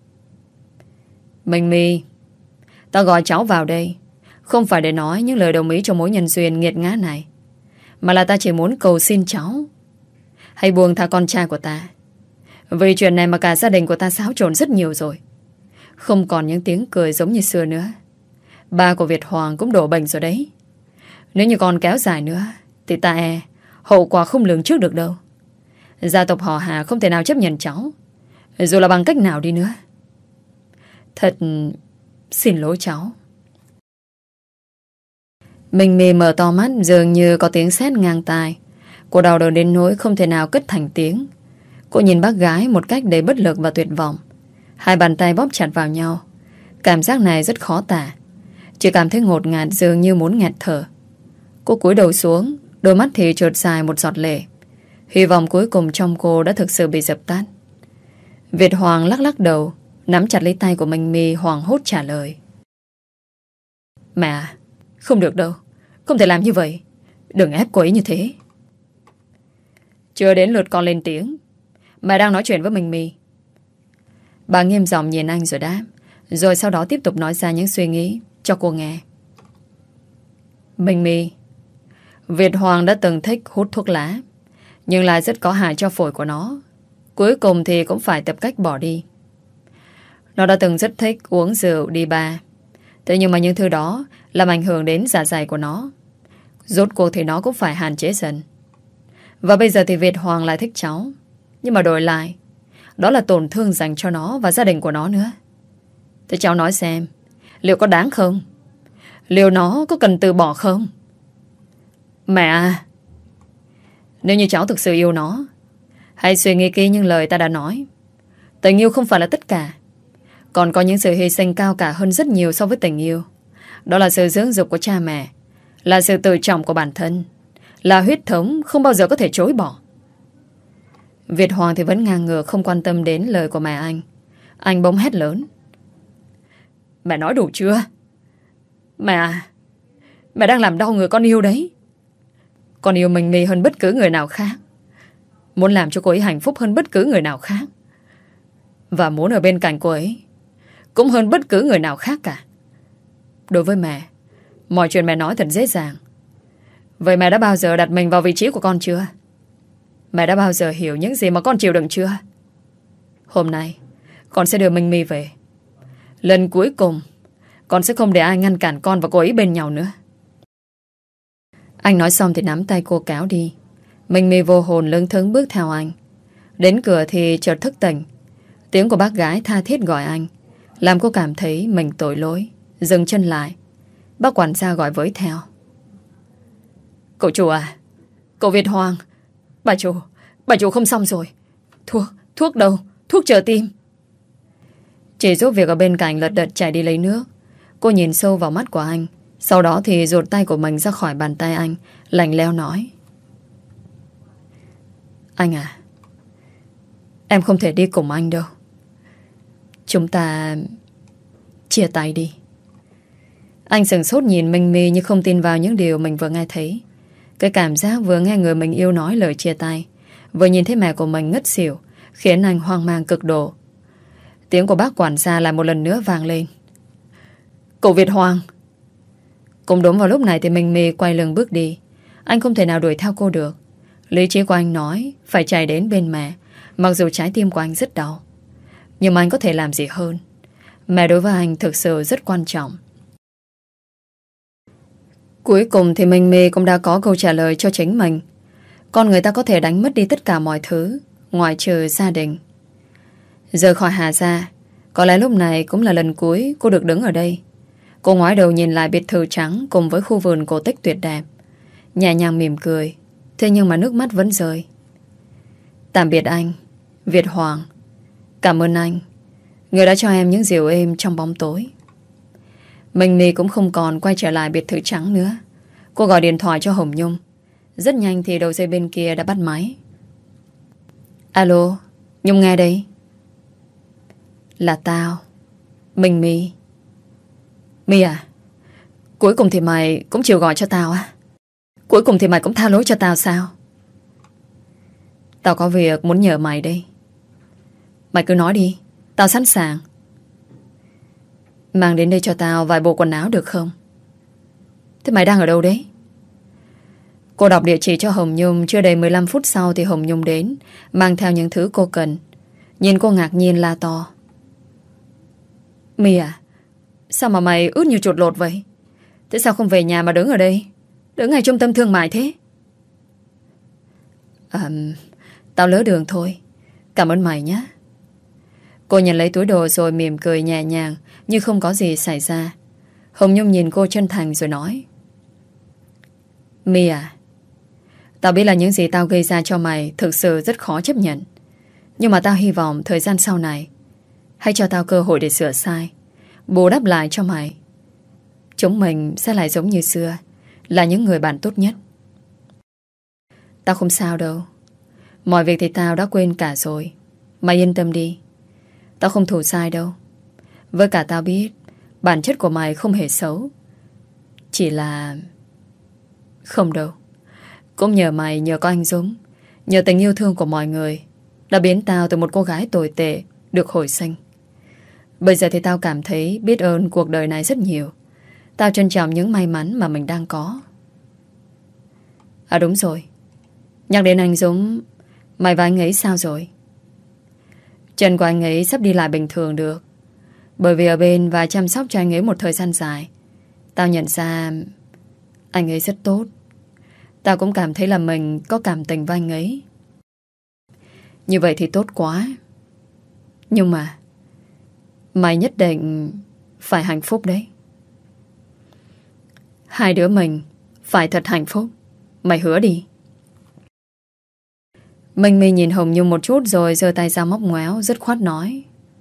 Minh My, tao gọi cháu vào đây không phải để nói những lời đồng ý cho mối nhân duyên nghiệt ngã này, mà là ta chỉ muốn cầu xin cháu hãy buông tha con trai của ta. Vì chuyện này mà cả gia đình của ta xáo trộn rất nhiều rồi. Không còn những tiếng cười giống như xưa nữa. Ba của Việt Hoàng cũng đổ bệnh rồi đấy. Nếu như còn kéo dài nữa thì ta hậu quả không lường trước được đâu. Gia tộc họ Hà không thể nào chấp nhận cháu, dù là bằng cách nào đi nữa. Thật xin lỗi cháu. Minh My mở to mắt, dường như có tiếng sét ngang tai. Cô đau đớn đến nỗi không thể nào cất thành tiếng. Cô nhìn bác gái một cách đầy bất lực và tuyệt vọng. Hai bàn tay bóp chặt vào nhau. Cảm giác này rất khó tả. Chỉ cảm thấy ngột ngạt, dường như muốn nghẹt thở. Cô cúi đầu xuống, đôi mắt thì trượt dài một giọt lệ. Hy vọng cuối cùng trong cô đã thực sự bị dập tắt. Việt Hoàng lắc lắc đầu, nắm chặt lấy tay của Minh My, hoảng hốt trả lời: Mẹ à, không được đâu, không thể làm như vậy. Đừng ép cô ấy như thế. Chưa đến lượt con lên tiếng, mẹ đang nói chuyện với Minh My. Bà nghiêm giọng nhìn anh rồi đáp, rồi sau đó tiếp tục nói ra những suy nghĩ cho cô nghe. Minh My, Việt Hoàng đã từng thích hút thuốc lá, nhưng lại rất có hại cho phổi của nó. Cuối cùng thì cũng phải tập cách bỏ đi. Nó đã từng rất thích uống rượu, đi bar. Thế nhưng mà những thứ đó làm ảnh hưởng đến dạ dày của nó. Rốt cuộc thì nó cũng phải hạn chế dần. Và bây giờ thì Việt Hoàng lại thích cháu, nhưng mà đổi lại đó là tổn thương dành cho nó và gia đình của nó nữa. Thế cháu nói xem, liệu có đáng không? Liệu nó có cần từ bỏ không? Mẹ à, nếu như cháu thực sự yêu nó, hãy suy nghĩ kỹ những lời ta đã nói. Tình yêu không phải là tất cả. Còn có những sự hy sinh cao cả hơn rất nhiều so với tình yêu. Đó là sự dưỡng dục của cha mẹ, là sự tự trọng của bản thân, là huyết thống không bao giờ có thể chối bỏ. Việt Hoàng thì vẫn ngang ngược, không quan tâm đến lời của mẹ anh. Anh bỗng hét lớn: Mẹ nói đủ chưa? Mẹ đang làm đau người con yêu đấy. Con yêu Minh My hơn bất cứ người nào khác, muốn làm cho cô ấy hạnh phúc hơn bất cứ người nào khác, và muốn ở bên cạnh cô ấy cũng hơn bất cứ người nào khác cả. Đối với mẹ, mọi chuyện mẹ nói thật dễ dàng. Vậy mẹ đã bao giờ đặt mình vào vị trí của con chưa? Mẹ đã bao giờ hiểu những gì mà con chịu đựng chưa? Hôm nay con sẽ đưa Minh My về. Lần cuối cùng con sẽ không để ai ngăn cản con và cô ấy bên nhau nữa. Anh nói xong thì nắm tay cô kéo đi. Minh My vô hồn lững thững bước theo anh. Đến cửa thì chợt thức tỉnh. Tiếng của bác gái tha thiết gọi anh, làm cô cảm thấy mình tội lỗi, dừng chân lại. Bác quản gia gọi với theo: Cậu chủ à, cậu Việt Hoàng. Bà chủ không xong rồi. Thuốc đâu? Thuốc trợ tim. Chị giúp việc ở bên cạnh lật đật chạy đi lấy nước. Cô nhìn sâu vào mắt của anh, sau đó thì ruột tay của mình ra khỏi bàn tay anh, lạnh lẽo nói: Anh à, em không thể đi cùng anh đâu. Chúng ta chia tay đi. Anh sửng sốt nhìn Minh My như không tin vào những điều mình vừa nghe thấy. Cái cảm giác vừa nghe người mình yêu nói lời chia tay, vừa nhìn thấy mẹ của mình ngất xỉu, khiến anh hoang mang cực độ. Tiếng của bác quản gia lại một lần nữa vang lên: Cậu Việt Hoàng. Cũng đúng vào lúc này thì Minh My quay lưng bước đi. Anh không thể nào đuổi theo cô được. Lý trí của anh nói phải chạy đến bên mẹ, mặc dù trái tim của anh rất đau. Nhưng mà anh có thể làm gì hơn. Mẹ đối với anh thực sự rất quan trọng. Cuối cùng thì Minh My cũng đã có câu trả lời cho chính mình. Con người ta có thể đánh mất đi tất cả mọi thứ, ngoại trừ gia đình. Rời khỏi Hà Gia, có lẽ lúc này cũng là lần cuối cô được đứng ở đây. Cô ngoái đầu nhìn lại biệt thự trắng cùng với khu vườn cổ tích tuyệt đẹp, nhẹ nhàng mỉm cười. Thế nhưng mà nước mắt vẫn rơi. Tạm biệt anh, Việt Hoàng. Cảm ơn anh, người đã cho em những dịu êm trong bóng tối. Minh My cũng không còn quay trở lại biệt thự trắng nữa. Cô gọi điện thoại cho Hồng Nhung. Rất nhanh thì đầu dây bên kia đã bắt máy. Alo, Nhung nghe đây. Là tao, Minh My. My à, cuối cùng thì mày cũng chịu gọi cho tao á? Cuối cùng thì mày cũng tha lỗi cho tao sao? Tao có việc muốn nhờ mày đây. Mày cứ nói đi, tao sẵn sàng. Mang đến đây cho tao vài bộ quần áo được không? Thế mày đang ở đâu đấy? Cô đọc địa chỉ cho Hồng Nhung. Chưa đầy 15 phút sau thì Hồng Nhung đến, mang theo những thứ cô cần. Nhìn cô ngạc nhiên la to: My à, sao mà mày ướt như chuột lột vậy? Thế sao không về nhà mà đứng ở đây, đứng ngay trung tâm thương mại thế? Tao lỡ đường thôi. Cảm ơn mày nhé. Cô nhận lấy túi đồ rồi mỉm cười nhẹ nhàng như không có gì xảy ra. Hồng Nhung nhìn cô chân thành rồi nói: My à, tao biết là những gì tao gây ra cho mày thực sự rất khó chấp nhận. Nhưng mà tao hy vọng thời gian sau này hãy cho tao cơ hội để sửa sai, bù đắp lại cho mày. Chúng mình sẽ lại giống như xưa, là những người bạn tốt nhất. Tao không sao đâu. Mọi việc thì tao đã quên cả rồi. Mày yên tâm đi. Tao không thủ sai đâu. Với cả tao biết bản chất của mày không hề xấu. Chỉ là... Không đâu. Cũng nhờ mày, nhờ có anh Dũng, nhờ tình yêu thương của mọi người, đã biến tao từ một cô gái tồi tệ được hồi sinh. Bây giờ thì tao cảm thấy biết ơn cuộc đời này rất nhiều. Tao trân trọng những may mắn mà mình đang có. À đúng rồi, nhắc đến anh Dũng, mày và anh ấy sao rồi? Chân của anh ấy sắp đi lại bình thường được. Bởi vì ở bên và chăm sóc cho anh ấy một thời gian dài, tao nhận ra anh ấy rất tốt. Tao cũng cảm thấy là mình có cảm tình với anh ấy. Như vậy thì tốt quá. Nhưng mà mày nhất định phải hạnh phúc đấy. Hai đứa mình phải thật hạnh phúc. Mày hứa đi. Minh My nhìn Hồng Nhung một chút rồi giơ tay ra móc ngoéo, dứt khoát nói: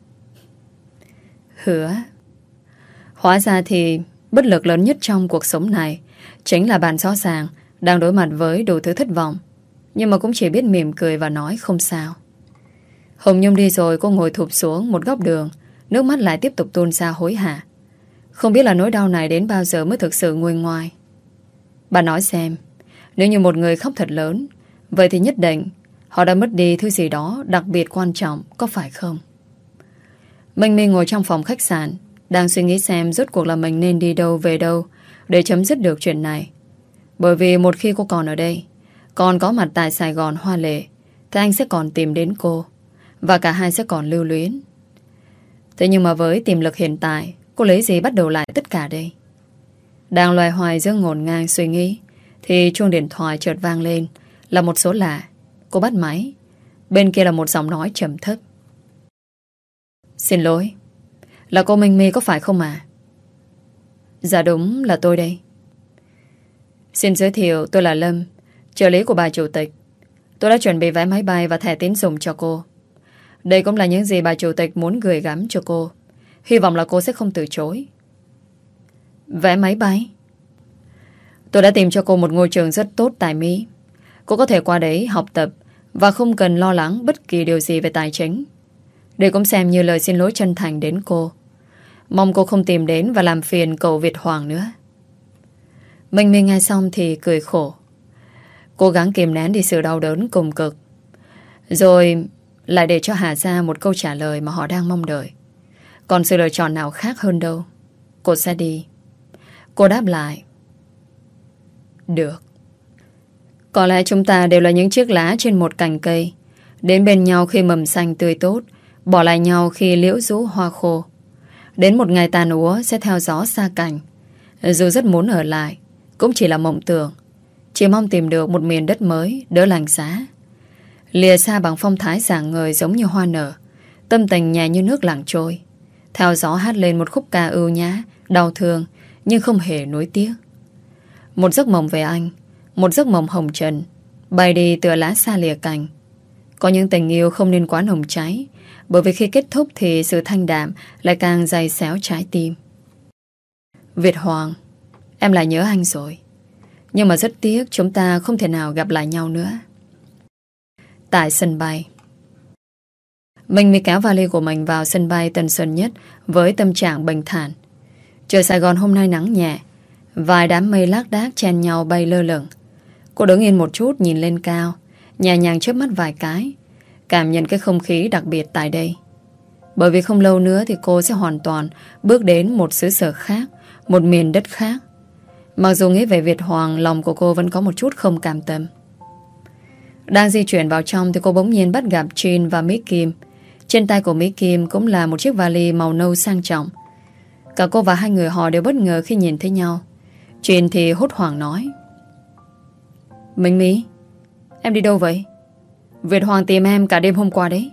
Hứa. Hóa ra thì bất lực lớn nhất trong cuộc sống này chính là bạn rõ ràng đang đối mặt với đủ thứ thất vọng, nhưng mà cũng chỉ biết mỉm cười và nói không sao. Hồng Nhung đi rồi, cô ngồi thụp xuống một góc đường, nước mắt lại tiếp tục tuôn ra hối hả. Không biết là nỗi đau này đến bao giờ mới thực sự nguôi ngoai. Bà nói xem, nếu như một người khóc thật lớn, vậy thì nhất định họ đã mất đi thứ gì đó đặc biệt quan trọng, có phải không? Minh My ngồi trong phòng khách sạn, đang suy nghĩ xem rốt cuộc là mình nên đi đâu về đâu để chấm dứt được chuyện này. Bởi vì một khi cô còn ở đây, còn có mặt tại Sài Gòn hoa lệ, thì anh sẽ còn tìm đến cô, và cả hai sẽ còn lưu luyến. Thế nhưng mà với tiềm lực hiện tại, cô lấy gì bắt đầu lại tất cả đây? Đang loay hoay giữa ngổn ngang suy nghĩ, thì chuông điện thoại chợt vang lên, là một số lạ. Cô bắt máy. Bên kia là một giọng nói trầm thấp: Xin lỗi, là cô Minh My có phải không à? Dạ đúng, là tôi đây. Xin giới thiệu, tôi là Lâm, trợ lý của bà chủ tịch. Tôi đã chuẩn bị vé máy bay và thẻ tín dụng cho cô. Đây cũng là những gì bà chủ tịch muốn gửi gắm cho cô. Hy vọng là cô sẽ không từ chối. Vé máy bay? Tôi đã tìm cho cô một ngôi trường rất tốt tại Mỹ. Cô có thể qua đấy học tập và không cần lo lắng bất kỳ điều gì về tài chính. Đây cũng xem như lời xin lỗi chân thành đến cô. Mong cô không tìm đến và làm phiền cậu Việt Hoàng nữa. Minh My nghe xong thì cười khổ, cố gắng kìm nén đi sự đau đớn cùng cực, rồi lại để cho Hà ra một câu trả lời mà họ đang mong đợi. Còn sự lựa chọn nào khác hơn đâu. Cô sẽ đi. Cô đáp lại: Được. Có lẽ chúng ta đều là những chiếc lá trên một cành cây, đến bên nhau khi mầm xanh tươi tốt, bỏ lại nhau khi liễu rũ hoa khô. Đến một ngày tàn úa sẽ theo gió xa cành. Dù rất muốn ở lại, cũng chỉ là mộng tưởng. Chỉ mong tìm được một miền đất mới đỡ lạnh giá, lìa xa bằng phong thái rạng ngời giống như hoa nở, tâm tình nhẹ như nước lặng trôi, theo gió hát lên một khúc ca ưu nhã, đau thương nhưng không hề nuối tiếc. Một giấc mộng về anh, một giấc mộng hồng trần, bay đi tựa lá xa lìa cành. Có những tình yêu không nên quá nồng cháy, bởi vì khi kết thúc thì sự thanh đạm lại càng dày xéo trái tim. Việt Hoàng, em lại nhớ anh rồi. Nhưng mà rất tiếc chúng ta không thể nào gặp lại nhau nữa. Tại sân bay, mình mới kéo vali của mình vào sân bay Tân Sơn Nhất với tâm trạng bình thản. Trời Sài Gòn hôm nay nắng nhẹ, vài đám mây lác đác chen nhau bay lơ lửng. Cô đứng yên một chút nhìn lên cao, nhẹ nhàng chớp mắt vài cái, cảm nhận cái không khí đặc biệt tại đây. Bởi vì không lâu nữa thì cô sẽ hoàn toàn bước đến một xứ sở khác, một miền đất khác. Mặc dù nghĩ về Việt Hoàng, lòng của cô vẫn có một chút không cam tâm. Đang di chuyển vào trong thì cô bỗng nhiên bắt gặp Jin và Mỹ Kim. Trên tay của Mỹ Kim cũng là một chiếc vali màu nâu sang trọng. Cả cô và hai người họ đều bất ngờ khi nhìn thấy nhau. Jin thì hốt hoảng nói: Minh Mỹ, em đi đâu vậy? Việt Hoàng tìm em cả đêm hôm qua đấy.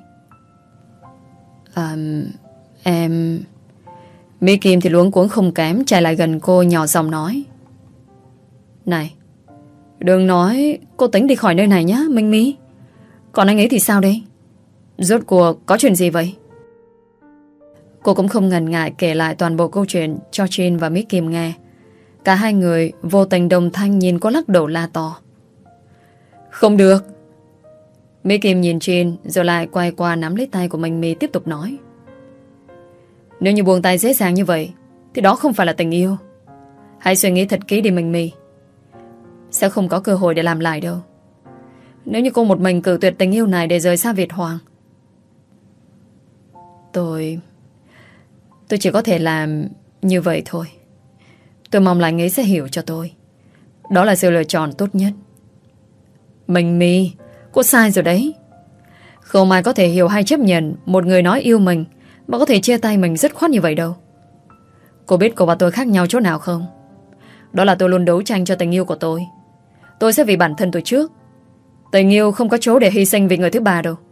Em... Mỹ Kim thì luống cuống không kém, chạy lại gần cô nhỏ giọng nói: Này, đừng nói cô tính đi khỏi nơi này nhé, Minh Mỹ. Còn anh ấy thì sao đây? Rốt cuộc có chuyện gì vậy? Cô cũng không ngần ngại kể lại toàn bộ câu chuyện cho Jin và Mỹ Kim nghe. Cả hai người vô tình đồng thanh nhìn cô lắc đầu la to: Không được. Mỹ Kim nhìn Jin rồi lại quay qua nắm lấy tay của Minh Mi tiếp tục nói: Nếu như buông tay dễ dàng như vậy thì đó không phải là tình yêu. Hãy suy nghĩ thật kỹ đi Minh Mi. Sẽ không có cơ hội để làm lại đâu. Nếu như cô một mình cự tuyệt tình yêu này để rời xa Việt Hoàng, Tôi chỉ có thể làm như vậy thôi. Tôi mong là anh ấy sẽ hiểu cho tôi. Đó là sự lựa chọn tốt nhất. Minh Mi, cô sai rồi đấy. Không ai có thể hiểu hay chấp nhận một người nói yêu mình mà có thể chia tay mình dứt khoát như vậy đâu. Cô biết cô và tôi khác nhau chỗ nào không? Đó là tôi luôn đấu tranh cho tình yêu của tôi. Tôi sẽ vì bản thân tôi trước. Tình yêu không có chỗ để hy sinh vì người thứ ba đâu.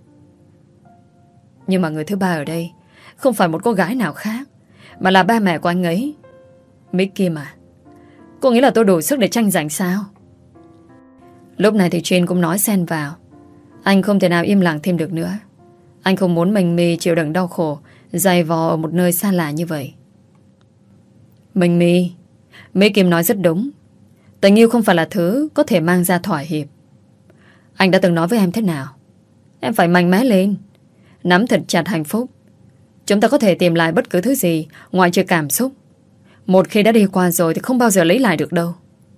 Nhưng mà người thứ ba ở đây không phải một cô gái nào khác, mà là ba mẹ của anh ấy. Mỹ Kim à, cô nghĩ là tôi đủ sức để tranh giành sao? Lúc này thì Jin cũng nói xen vào. Anh không thể nào im lặng thêm được nữa. Anh không muốn Minh Mi chịu đựng đau khổ, dày vò ở một nơi xa lạ như vậy. Minh Mi, Mỹ Kim nói rất đúng. Tình yêu không phải là thứ có thể mang ra thỏa hiệp. Anh đã từng nói với em thế nào? Em phải mạnh mẽ lên, nắm thật chặt hạnh phúc. Chúng ta có thể tìm lại bất cứ thứ gì ngoại trừ cảm xúc. Một khi đã đi qua rồi thì không bao giờ lấy lại được đâu.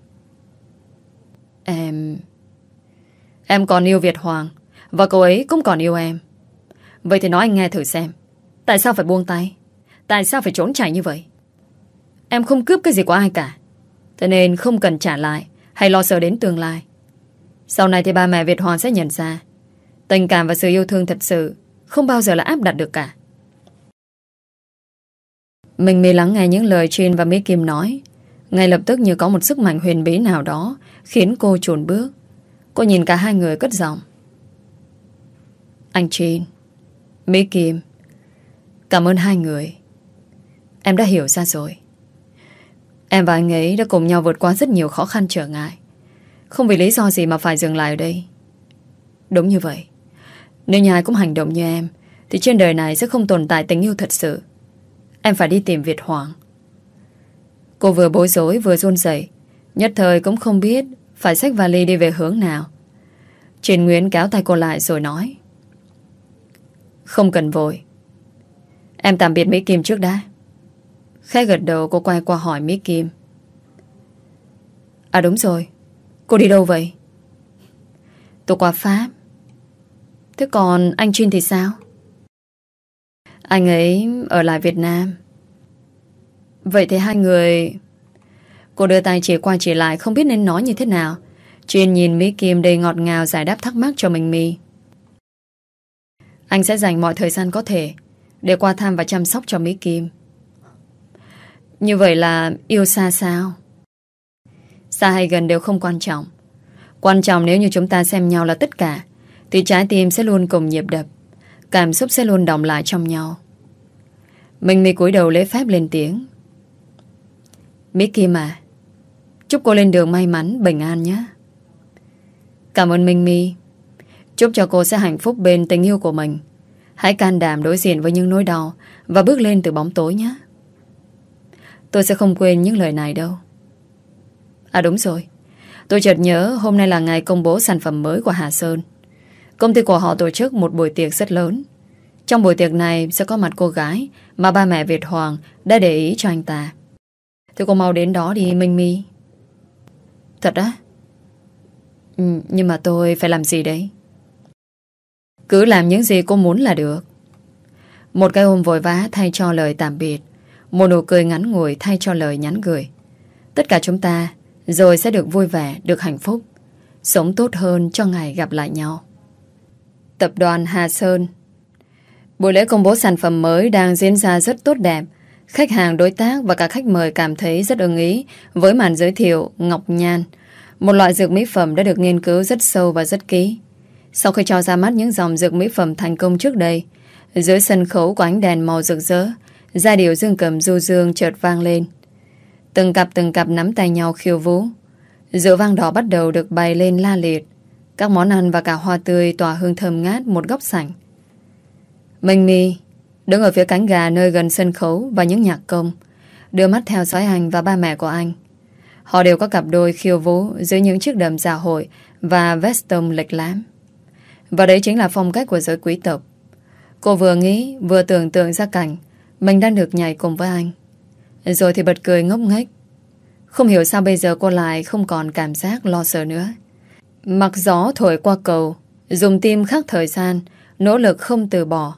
Em còn yêu Việt Hoàng, và cô ấy cũng còn yêu em. Vậy thì nói anh nghe thử xem, tại sao phải buông tay? Tại sao phải trốn chạy như vậy? Em không cướp cái gì của ai cả, thế nên không cần trả lại hay lo sợ đến tương lai. Sau này thì ba mẹ Việt Hoàng sẽ nhận ra tình cảm và sự yêu thương thật sự không bao giờ là áp đặt được cả. Mình mới lắng nghe những lời Jin và Mỹ Kim nói. Ngay lập tức như có một sức mạnh huyền bí nào đó khiến cô chùn bước. Cô nhìn cả hai người cất giọng: Anh Jin, Mỹ Kim, cảm ơn hai người. Em đã hiểu ra rồi. Em và anh ấy đã cùng nhau vượt qua rất nhiều khó khăn trở ngại. Không vì lý do gì mà phải dừng lại ở đây. Đúng như vậy. Nếu như ai cũng hành động như em thì trên đời này sẽ không tồn tại tình yêu thật sự. Em phải đi tìm Việt Hoàng. Cô vừa bối rối vừa run rẩy, nhất thời cũng không biết phải xách vali đi về hướng nào. Trình Nguyễn kéo tay cô lại rồi nói: Không cần vội. Em tạm biệt Mỹ Kim trước đã. Khẽ gật đầu, cô quay qua hỏi Mỹ Kim: À đúng rồi, cô đi đâu vậy? Tôi qua Pháp. Thế còn anh Jin thì sao? Anh ấy ở lại Việt Nam. Vậy thì hai người... Cô đưa tay chỉ qua chỉ lại, không biết nên nói như thế nào. Jin nhìn Mỹ Kim đầy ngọt ngào giải đáp thắc mắc cho mình Mi. Anh sẽ dành mọi thời gian có thể để qua thăm và chăm sóc cho Mỹ Kim. Như vậy là yêu xa sao? Xa hay gần đều không quan trọng. Quan trọng nếu như chúng ta xem nhau là tất cả thì trái tim sẽ luôn cùng nhịp đập, cảm xúc sẽ luôn đọng lại trong nhau. Mình Mi cúi đầu lễ phép lên tiếng: Mỹ Kim à, chúc cô lên đường may mắn, bình an nhé. Cảm ơn Minh Mi. Chúc cho cô sẽ hạnh phúc bên tình yêu của mình. Hãy can đảm đối diện với những nỗi đau và bước lên từ bóng tối nhé. Tôi sẽ không quên những lời này đâu. À đúng rồi, tôi chợt nhớ hôm nay là ngày công bố sản phẩm mới của Hà Sơn. Công ty của họ tổ chức một buổi tiệc rất lớn. Trong buổi tiệc này sẽ có mặt cô gái mà ba mẹ Việt Hoàng đã để ý cho anh ta. Thì cô mau đến đó đi Minh Mi. Thật á? Nhưng mà tôi phải làm gì đấy? Cứ làm những gì cô muốn là được. Một cái ôm vội vã thay cho lời tạm biệt, một nụ cười ngắn ngủi thay cho lời nhắn gửi. Tất cả chúng ta rồi sẽ được vui vẻ, được hạnh phúc, sống tốt hơn cho ngày gặp lại nhau. Tập đoàn Hà Sơn. Buổi lễ công bố sản phẩm mới đang diễn ra rất tốt đẹp. Khách hàng, đối tác và cả khách mời cảm thấy rất ưng ý với màn giới thiệu Ngọc Nhan, một loại dược mỹ phẩm đã được nghiên cứu rất sâu và rất kỹ. Sau khi cho ra mắt những dòng dược mỹ phẩm thành công trước đây, dưới sân khấu có ánh đèn màu rực rỡ, giai điệu dương cầm du dương chợt vang lên. Từng cặp nắm tay nhau khiêu vũ. Rượu vang đỏ bắt đầu được bày lên la liệt. Các món ăn và cả hoa tươi tỏa hương thơm ngát một góc sảnh. Minh My đứng ở phía cánh gà nơi gần sân khấu và những nhạc công, đưa mắt theo dõi anh và ba mẹ của anh. Họ đều có cặp đôi khiêu vũ dưới những chiếc đầm dạ hội và vest tông lịch lãm. Và đấy chính là phong cách của giới quý tộc. Cô vừa nghĩ vừa tưởng tượng ra cảnh mình đang được nhảy cùng với anh, rồi thì bật cười ngốc nghếch. Không hiểu sao bây giờ cô lại không còn cảm giác lo sợ nữa. Mặc gió thổi qua cầu, dùng tim khắc thời gian, nỗ lực không từ bỏ.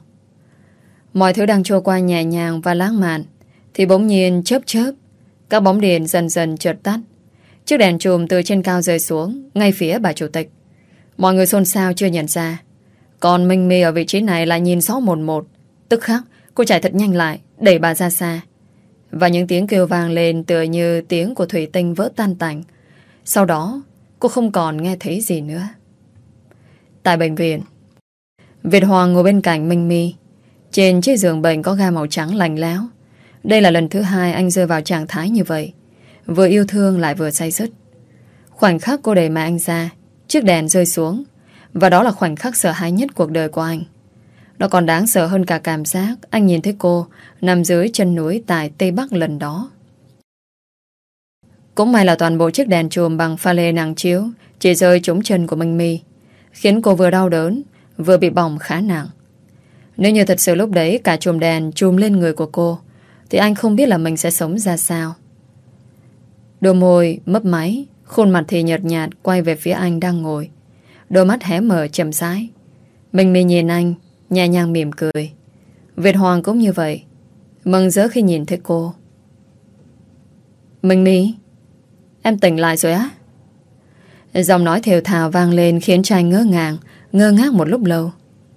Mọi thứ đang trôi qua nhẹ nhàng và lãng mạn, thì bỗng nhiên chớp chớp, các bóng đèn dần dần chợt tắt. Chiếc đèn chùm từ trên cao rơi xuống ngay phía bà chủ tịch. Mọi người xôn xao chưa nhận ra. Còn Minh My ở vị trí này lại nhìn rõ một một. Tức khắc cô chạy thật nhanh lại, đẩy bà ra xa. Và những tiếng kêu vang lên tựa như tiếng của thủy tinh vỡ tan tành. Sau đó cô không còn nghe thấy gì nữa. Tại bệnh viện, Việt Hoàng ngồi bên cạnh Minh My. Trên chiếc giường bệnh có ga màu trắng lạnh lẽo. Đây là lần thứ hai anh rơi vào trạng thái như vậy, vừa yêu thương lại vừa say sứt. Khoảnh khắc cô đẩy mẹ anh ra, chiếc đèn rơi xuống, và đó là khoảnh khắc sợ hãi nhất cuộc đời của anh. Nó còn đáng sợ hơn cả cảm giác anh nhìn thấy cô nằm dưới chân núi tại Tây Bắc lần đó. Cũng may là toàn bộ chiếc đèn chùm bằng pha lê nắng chiếu chỉ rơi trúng chân của Minh My, khiến cô vừa đau đớn vừa bị bỏng khá nặng. Nếu như thật sự lúc đấy cả chùm đèn chùm lên người của cô, thì anh không biết là mình sẽ sống ra sao. Đôi môi mấp máy, khuôn mặt thì nhợt nhạt quay về phía anh đang ngồi. Đôi mắt hé mở chậm rãi. Minh My nhìn anh, nhẹ nhàng mỉm cười. Việt Hoàng cũng như vậy, mừng rỡ khi nhìn thấy cô. Minh My, em tỉnh lại rồi á? Giọng nói thều thào vang lên khiến cho anh ngỡ ngàng, ngơ ngác một lúc lâu.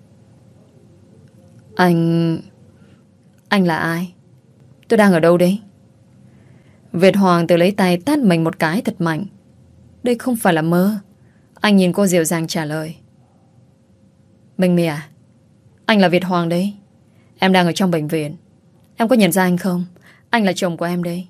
Anh là ai? Tôi đang ở đâu đấy? Việt Hoàng tự lấy tay tát mình một cái thật mạnh. Đây không phải là mơ. Anh nhìn cô dịu dàng trả lời. Minh My à, anh là Việt Hoàng đấy. Em đang ở trong bệnh viện. Em có nhận ra anh không? Anh là chồng của em đây.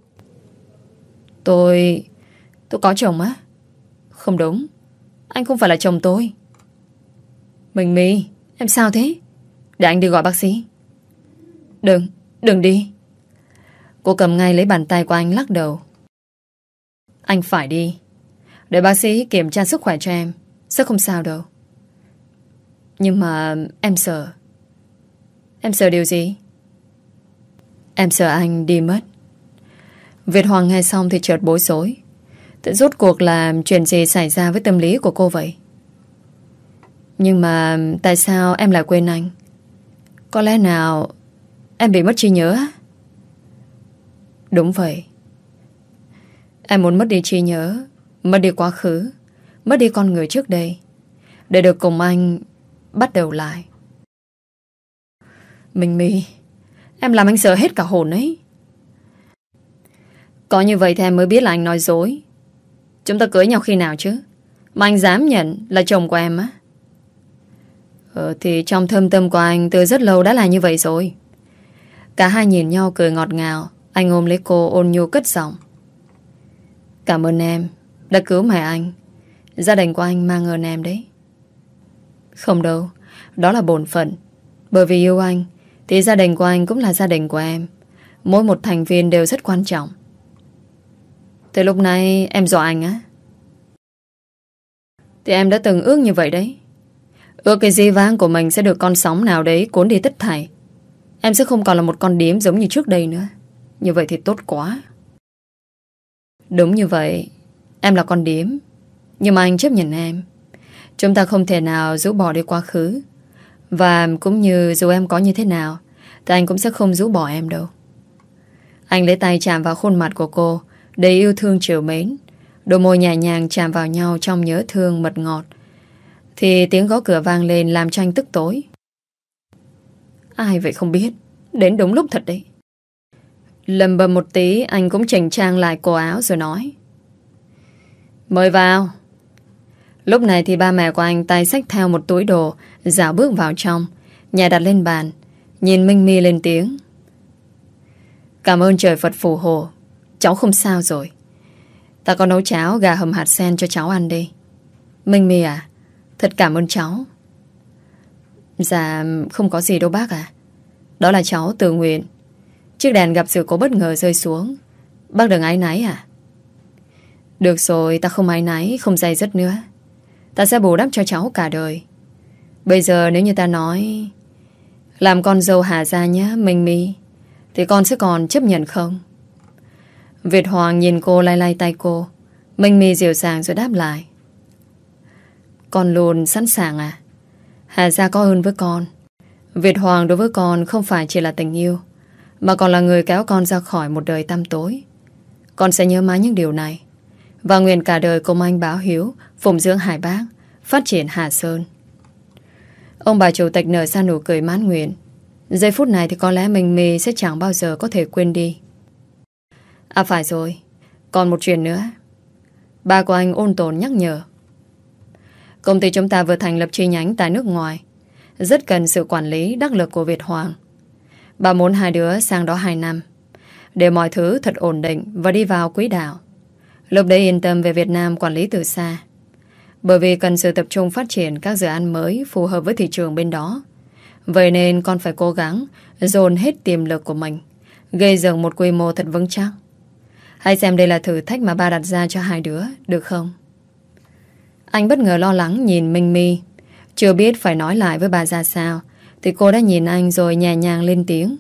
Tôi có chồng á? Không đúng, anh không phải là chồng tôi. Minh My, em sao thế? Để anh đi gọi bác sĩ. Đừng đi. Cô cầm ngay lấy bàn tay của anh lắc đầu. Anh phải đi. Để bác sĩ kiểm tra sức khỏe cho em. Sẽ không sao đâu. Nhưng mà em sợ. Em sợ điều gì? Em sợ anh đi mất. Việt Hoàng nghe xong thì chợt bối rối. Thế rốt cuộc là chuyện gì xảy ra với tâm lý của cô vậy? Nhưng mà tại sao em lại quên anh? Có lẽ nào em bị mất trí nhớ á? Đúng vậy. Em muốn mất đi trí nhớ, mất đi quá khứ, mất đi con người trước đây, để được cùng anh bắt đầu lại. Minh My, em làm anh sợ hết cả hồn ấy. Có như vậy thì em mới biết là anh nói dối. Chúng ta cưới nhau khi nào chứ mà anh dám nhận là chồng của em á? Thì trong thâm tâm của anh từ rất lâu đã là như vậy rồi. Cả hai nhìn nhau cười ngọt ngào. Anh ôm lấy cô ôn nhu cất giọng. Cảm ơn em đã cứu mẹ anh. Gia đình của anh mang ơn em đấy. Không đâu, đó là bổn phận. Bởi vì yêu anh thì gia đình của anh cũng là gia đình của em. Mỗi một thành viên đều rất quan trọng. Thế lúc này em dọa anh á? Thì em đã từng ước như vậy đấy. Ước cái di vang của mình sẽ được con sóng nào đấy cuốn đi tất thảy. Em sẽ không còn là một con điếm giống như trước đây nữa. Như vậy thì tốt quá. Đúng như vậy. Em là con điếm. Nhưng mà anh chấp nhận em. Chúng ta không thể nào rũ bỏ đi quá khứ. Và cũng như dù em có như thế nào thì anh cũng sẽ không rũ bỏ em đâu. Anh lấy tay chạm vào khuôn mặt của cô, đầy yêu thương trìu mến. Đôi môi nhẹ nhàng chạm vào nhau trong nhớ thương mật ngọt. Thì tiếng gõ cửa vang lên làm cho anh tức tối. Ai vậy không biết. Đến đúng lúc thật đấy. Lầm bầm một tí, anh cũng chỉnh trang lại cổ áo rồi nói: mời vào. Lúc này thì ba mẹ của anh tay xách theo một túi đồ, dạo bước vào trong, nhà đặt lên bàn, nhìn Minh My lên tiếng: cảm ơn trời Phật phù hộ, cháu không sao rồi. Ta có nấu cháo gà hầm hạt sen cho cháu ăn đi. Minh My à, thật cảm ơn cháu. Dạ không có gì đâu bác à. Đó là cháu tự nguyện. Chiếc đèn gặp sự cố bất ngờ rơi xuống. Bác đừng áy náy à? Được rồi, ta không áy náy, không day dứt nữa. Ta sẽ bù đắp cho cháu cả đời. Bây giờ nếu như ta nói làm con dâu Hà gia nhé Minh My, thì con sẽ còn chấp nhận không? Việt Hoàng nhìn cô lay lay tay cô. Minh My dịu dàng rồi đáp lại: con luôn sẵn sàng à. Hà gia có ơn với con. Việt Hoàng đối với con không phải chỉ là tình yêu, mà còn là người kéo con ra khỏi một đời tăm tối. Con sẽ nhớ mãi những điều này, và nguyện cả đời cùng anh báo hiếu, phụng dưỡng hai bác, phát triển Hà Sơn. Ông bà chủ tịch nở ra nụ cười mãn nguyện. Giây phút này thì có lẽ Minh My sẽ chẳng bao giờ có thể quên đi. À phải rồi, còn một chuyện nữa. Ba của anh ôn tồn nhắc nhở. Công ty chúng ta vừa thành lập chi nhánh tại nước ngoài, rất cần sự quản lý đắc lực của Việt Hoàng. Bà muốn hai đứa sang đó 2 năm, để mọi thứ thật ổn định và đi vào quỹ đạo. Lúc đấy yên tâm về Việt Nam quản lý từ xa. Bởi vì cần sự tập trung phát triển các dự án mới phù hợp với thị trường bên đó. Vậy nên con phải cố gắng dồn hết tiềm lực của mình, gây dựng một quy mô thật vững chắc. Hãy xem đây là thử thách mà ba đặt ra cho hai đứa, được không? Anh bất ngờ lo lắng nhìn Minh My, chưa biết phải nói lại với bà ra sao, thì cô đã nhìn anh rồi nhẹ nhàng lên tiếng: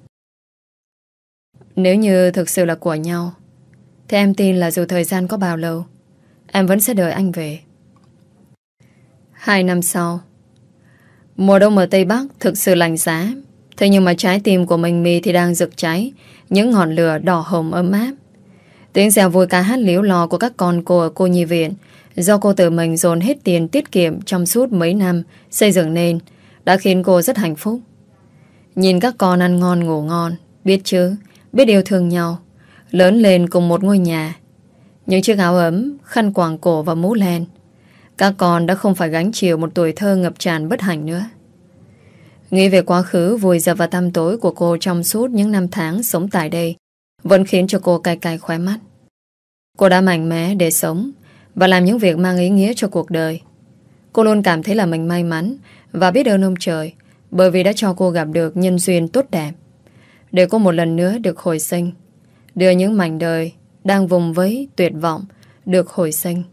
nếu như thực sự là của nhau, thì em tin là dù thời gian có bao lâu, em vẫn sẽ đợi anh về. 2 năm sau, mùa đông ở Tây Bắc thực sự lạnh giá. Thế nhưng mà trái tim của Minh My thì đang rực cháy những ngọn lửa đỏ hồng ấm áp. Tiếng reo vui ca hát líu lo của các con cô ở cô nhi viện, do cô tự mình dồn hết tiền tiết kiệm trong suốt mấy năm xây dựng nên, đã khiến cô rất hạnh phúc. Nhìn các con ăn ngon ngủ ngon, biết chứ, biết yêu thương nhau, lớn lên cùng một ngôi nhà. Những chiếc áo ấm, khăn quàng cổ và mũ len. Các con đã không phải gánh chịu một tuổi thơ ngập tràn bất hạnh nữa. Nghĩ về quá khứ vùi dập vào tăm tối của cô trong suốt những năm tháng sống tại đây vẫn khiến cho cô cay cay khóe mắt. Cô đã mạnh mẽ để sống và làm những việc mang ý nghĩa cho cuộc đời. Cô luôn cảm thấy là mình may mắn và biết ơn ông trời, bởi vì đã cho cô gặp được nhân duyên tốt đẹp, để cô một lần nữa được hồi sinh, đưa những mảnh đời đang vùng vẫy tuyệt vọng được hồi sinh.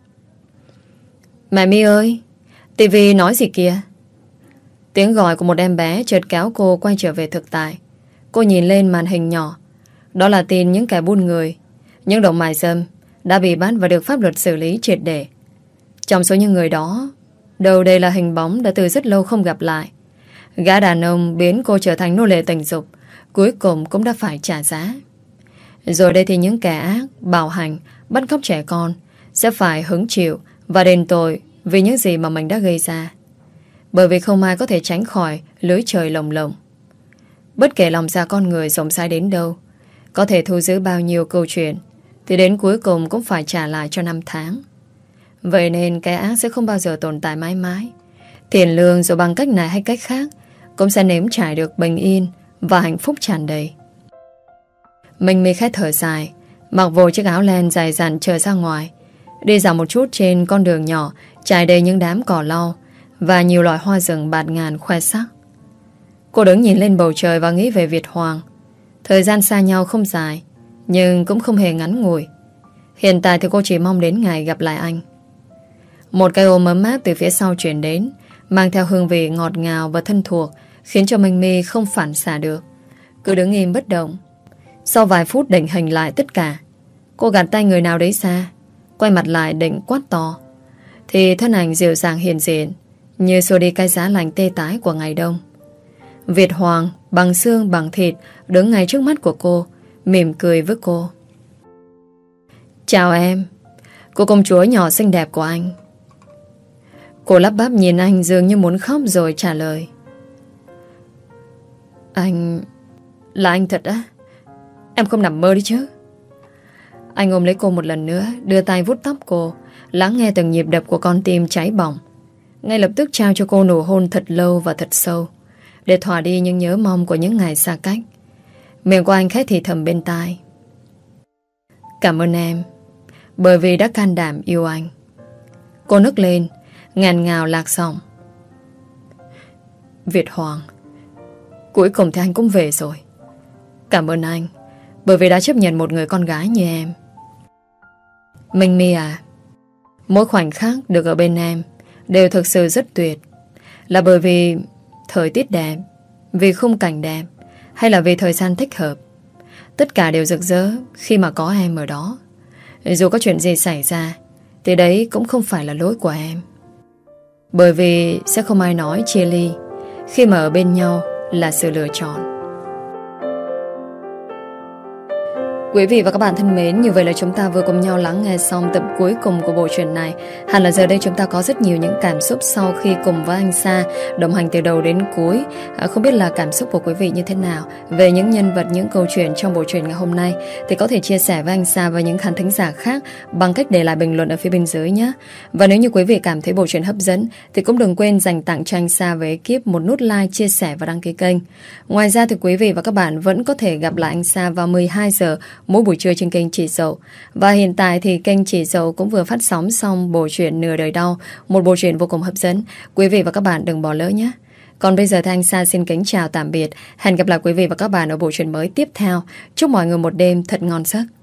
Mẹ My ơi, tivi nói gì kìa? Tiếng gọi của một em bé chợt kéo cô quay trở về thực tại. Cô nhìn lên màn hình nhỏ. Đó là tin những kẻ buôn người, những động mại dâm đã bị bắt và được pháp luật xử lý triệt để. Trong số những người đó, đầu đây là hình bóng đã từ rất lâu không gặp lại. Gã đàn ông biến cô trở thành nô lệ tình dục, cuối cùng cũng đã phải trả giá. Rồi đây thì những kẻ ác, bạo hành, bắt cóc trẻ con sẽ phải hứng chịu và đền tội vì những gì mà mình đã gây ra. Bởi vì không ai có thể tránh khỏi lưới trời lồng lộng. Bất kể lòng dạ con người rộng rãi đến đâu, có thể thu giữ bao nhiêu câu chuyện, thì đến cuối cùng cũng phải trả lại cho năm tháng. Vậy nên cái ác sẽ không bao giờ tồn tại mãi mãi. Tiền lương dù bằng cách này hay cách khác cũng sẽ nếm trải được bình yên và hạnh phúc tràn đầy. Mình mới khẽ thở dài, mặc vội chiếc áo len dài dặn trở ra ngoài, đi dạo một chút trên con đường nhỏ trải đầy những đám cỏ lau và nhiều loại hoa rừng bạt ngàn khoe sắc. Cô đứng nhìn lên bầu trời và nghĩ về Việt Hoàng. Thời gian xa nhau không dài, nhưng cũng không hề ngắn ngủi. Hiện tại thì cô chỉ mong đến ngày gặp lại anh. Một cái ôm ấm áp từ phía sau chuyển đến, mang theo hương vị ngọt ngào và thân thuộc, khiến cho Minh My không phản xạ được, cứ đứng im bất động. Sau vài phút định hình lại tất cả, cô gạt tay người nào đấy xa, quay mặt lại định quát to, thì thân ảnh dịu dàng hiền diện, như xua đi cái giá lạnh tê tái của ngày đông. Việt Hoàng bằng xương bằng thịt đứng ngay trước mắt của cô, mỉm cười với cô. Chào em, cô công chúa nhỏ xinh đẹp của anh. Cô lắp bắp nhìn anh dường như muốn khóc rồi trả lời. Anh... là anh thật á? Em không nằm mơ đi chứ? Anh ôm lấy cô một lần nữa, đưa tay vuốt tóc cô, lắng nghe từng nhịp đập của con tim cháy bỏng. Ngay lập tức trao cho cô nụ hôn thật lâu và thật sâu, để thỏa đi những nhớ mong của những ngày xa cách. Miệng của anh khẽ thì thầm bên tai. Cảm ơn em, bởi vì đã can đảm yêu anh. Cô nức lên, ngàn ngào lạc giọng. Việt Hoàng, cuối cùng thì anh cũng về rồi. Cảm ơn anh, bởi vì đã chấp nhận một người con gái như em. Minh My à, mỗi khoảnh khắc được ở bên em đều thực sự rất tuyệt. Là bởi vì thời tiết đẹp, vì khung cảnh đẹp, hay là vì thời gian thích hợp. Tất cả đều rực rỡ khi mà có em ở đó. Dù có chuyện gì xảy ra thì đấy cũng không phải là lỗi của em. Bởi vì sẽ không ai nói chia ly khi mà ở bên nhau là sự lựa chọn. Quý vị và các bạn thân mến, như vậy là chúng ta vừa cùng nhau lắng nghe xong tập cuối cùng của bộ truyện này. Hẳn là giờ đây chúng ta có rất nhiều những cảm xúc sau khi cùng với anh Sa đồng hành từ đầu đến cuối. Không biết là cảm xúc của quý vị như thế nào về những nhân vật, những câu chuyện trong bộ truyện ngày hôm nay, thì có thể chia sẻ với anh Sa và những khán thính giả khác bằng cách để lại bình luận ở phía bên dưới nhé. Và nếu như quý vị cảm thấy bộ truyện hấp dẫn thì cũng đừng quên dành tặng cho anh Sa và ekip một nút like, chia sẻ và đăng ký kênh. Ngoài ra thì quý vị và các bạn vẫn có thể gặp lại anh Sa vào 12 giờ mỗi buổi trưa trên kênh Chị Dậu. Và hiện tại thì kênh Chị Dậu cũng vừa phát sóng xong bộ truyện Nửa Đời Đau, một bộ truyện vô cùng hấp dẫn. Quý vị và các bạn đừng bỏ lỡ nhé. Còn bây giờ thì anh Sa xin kính chào tạm biệt. Hẹn gặp lại quý vị và các bạn ở bộ truyện mới tiếp theo. Chúc mọi người một đêm thật ngon giấc.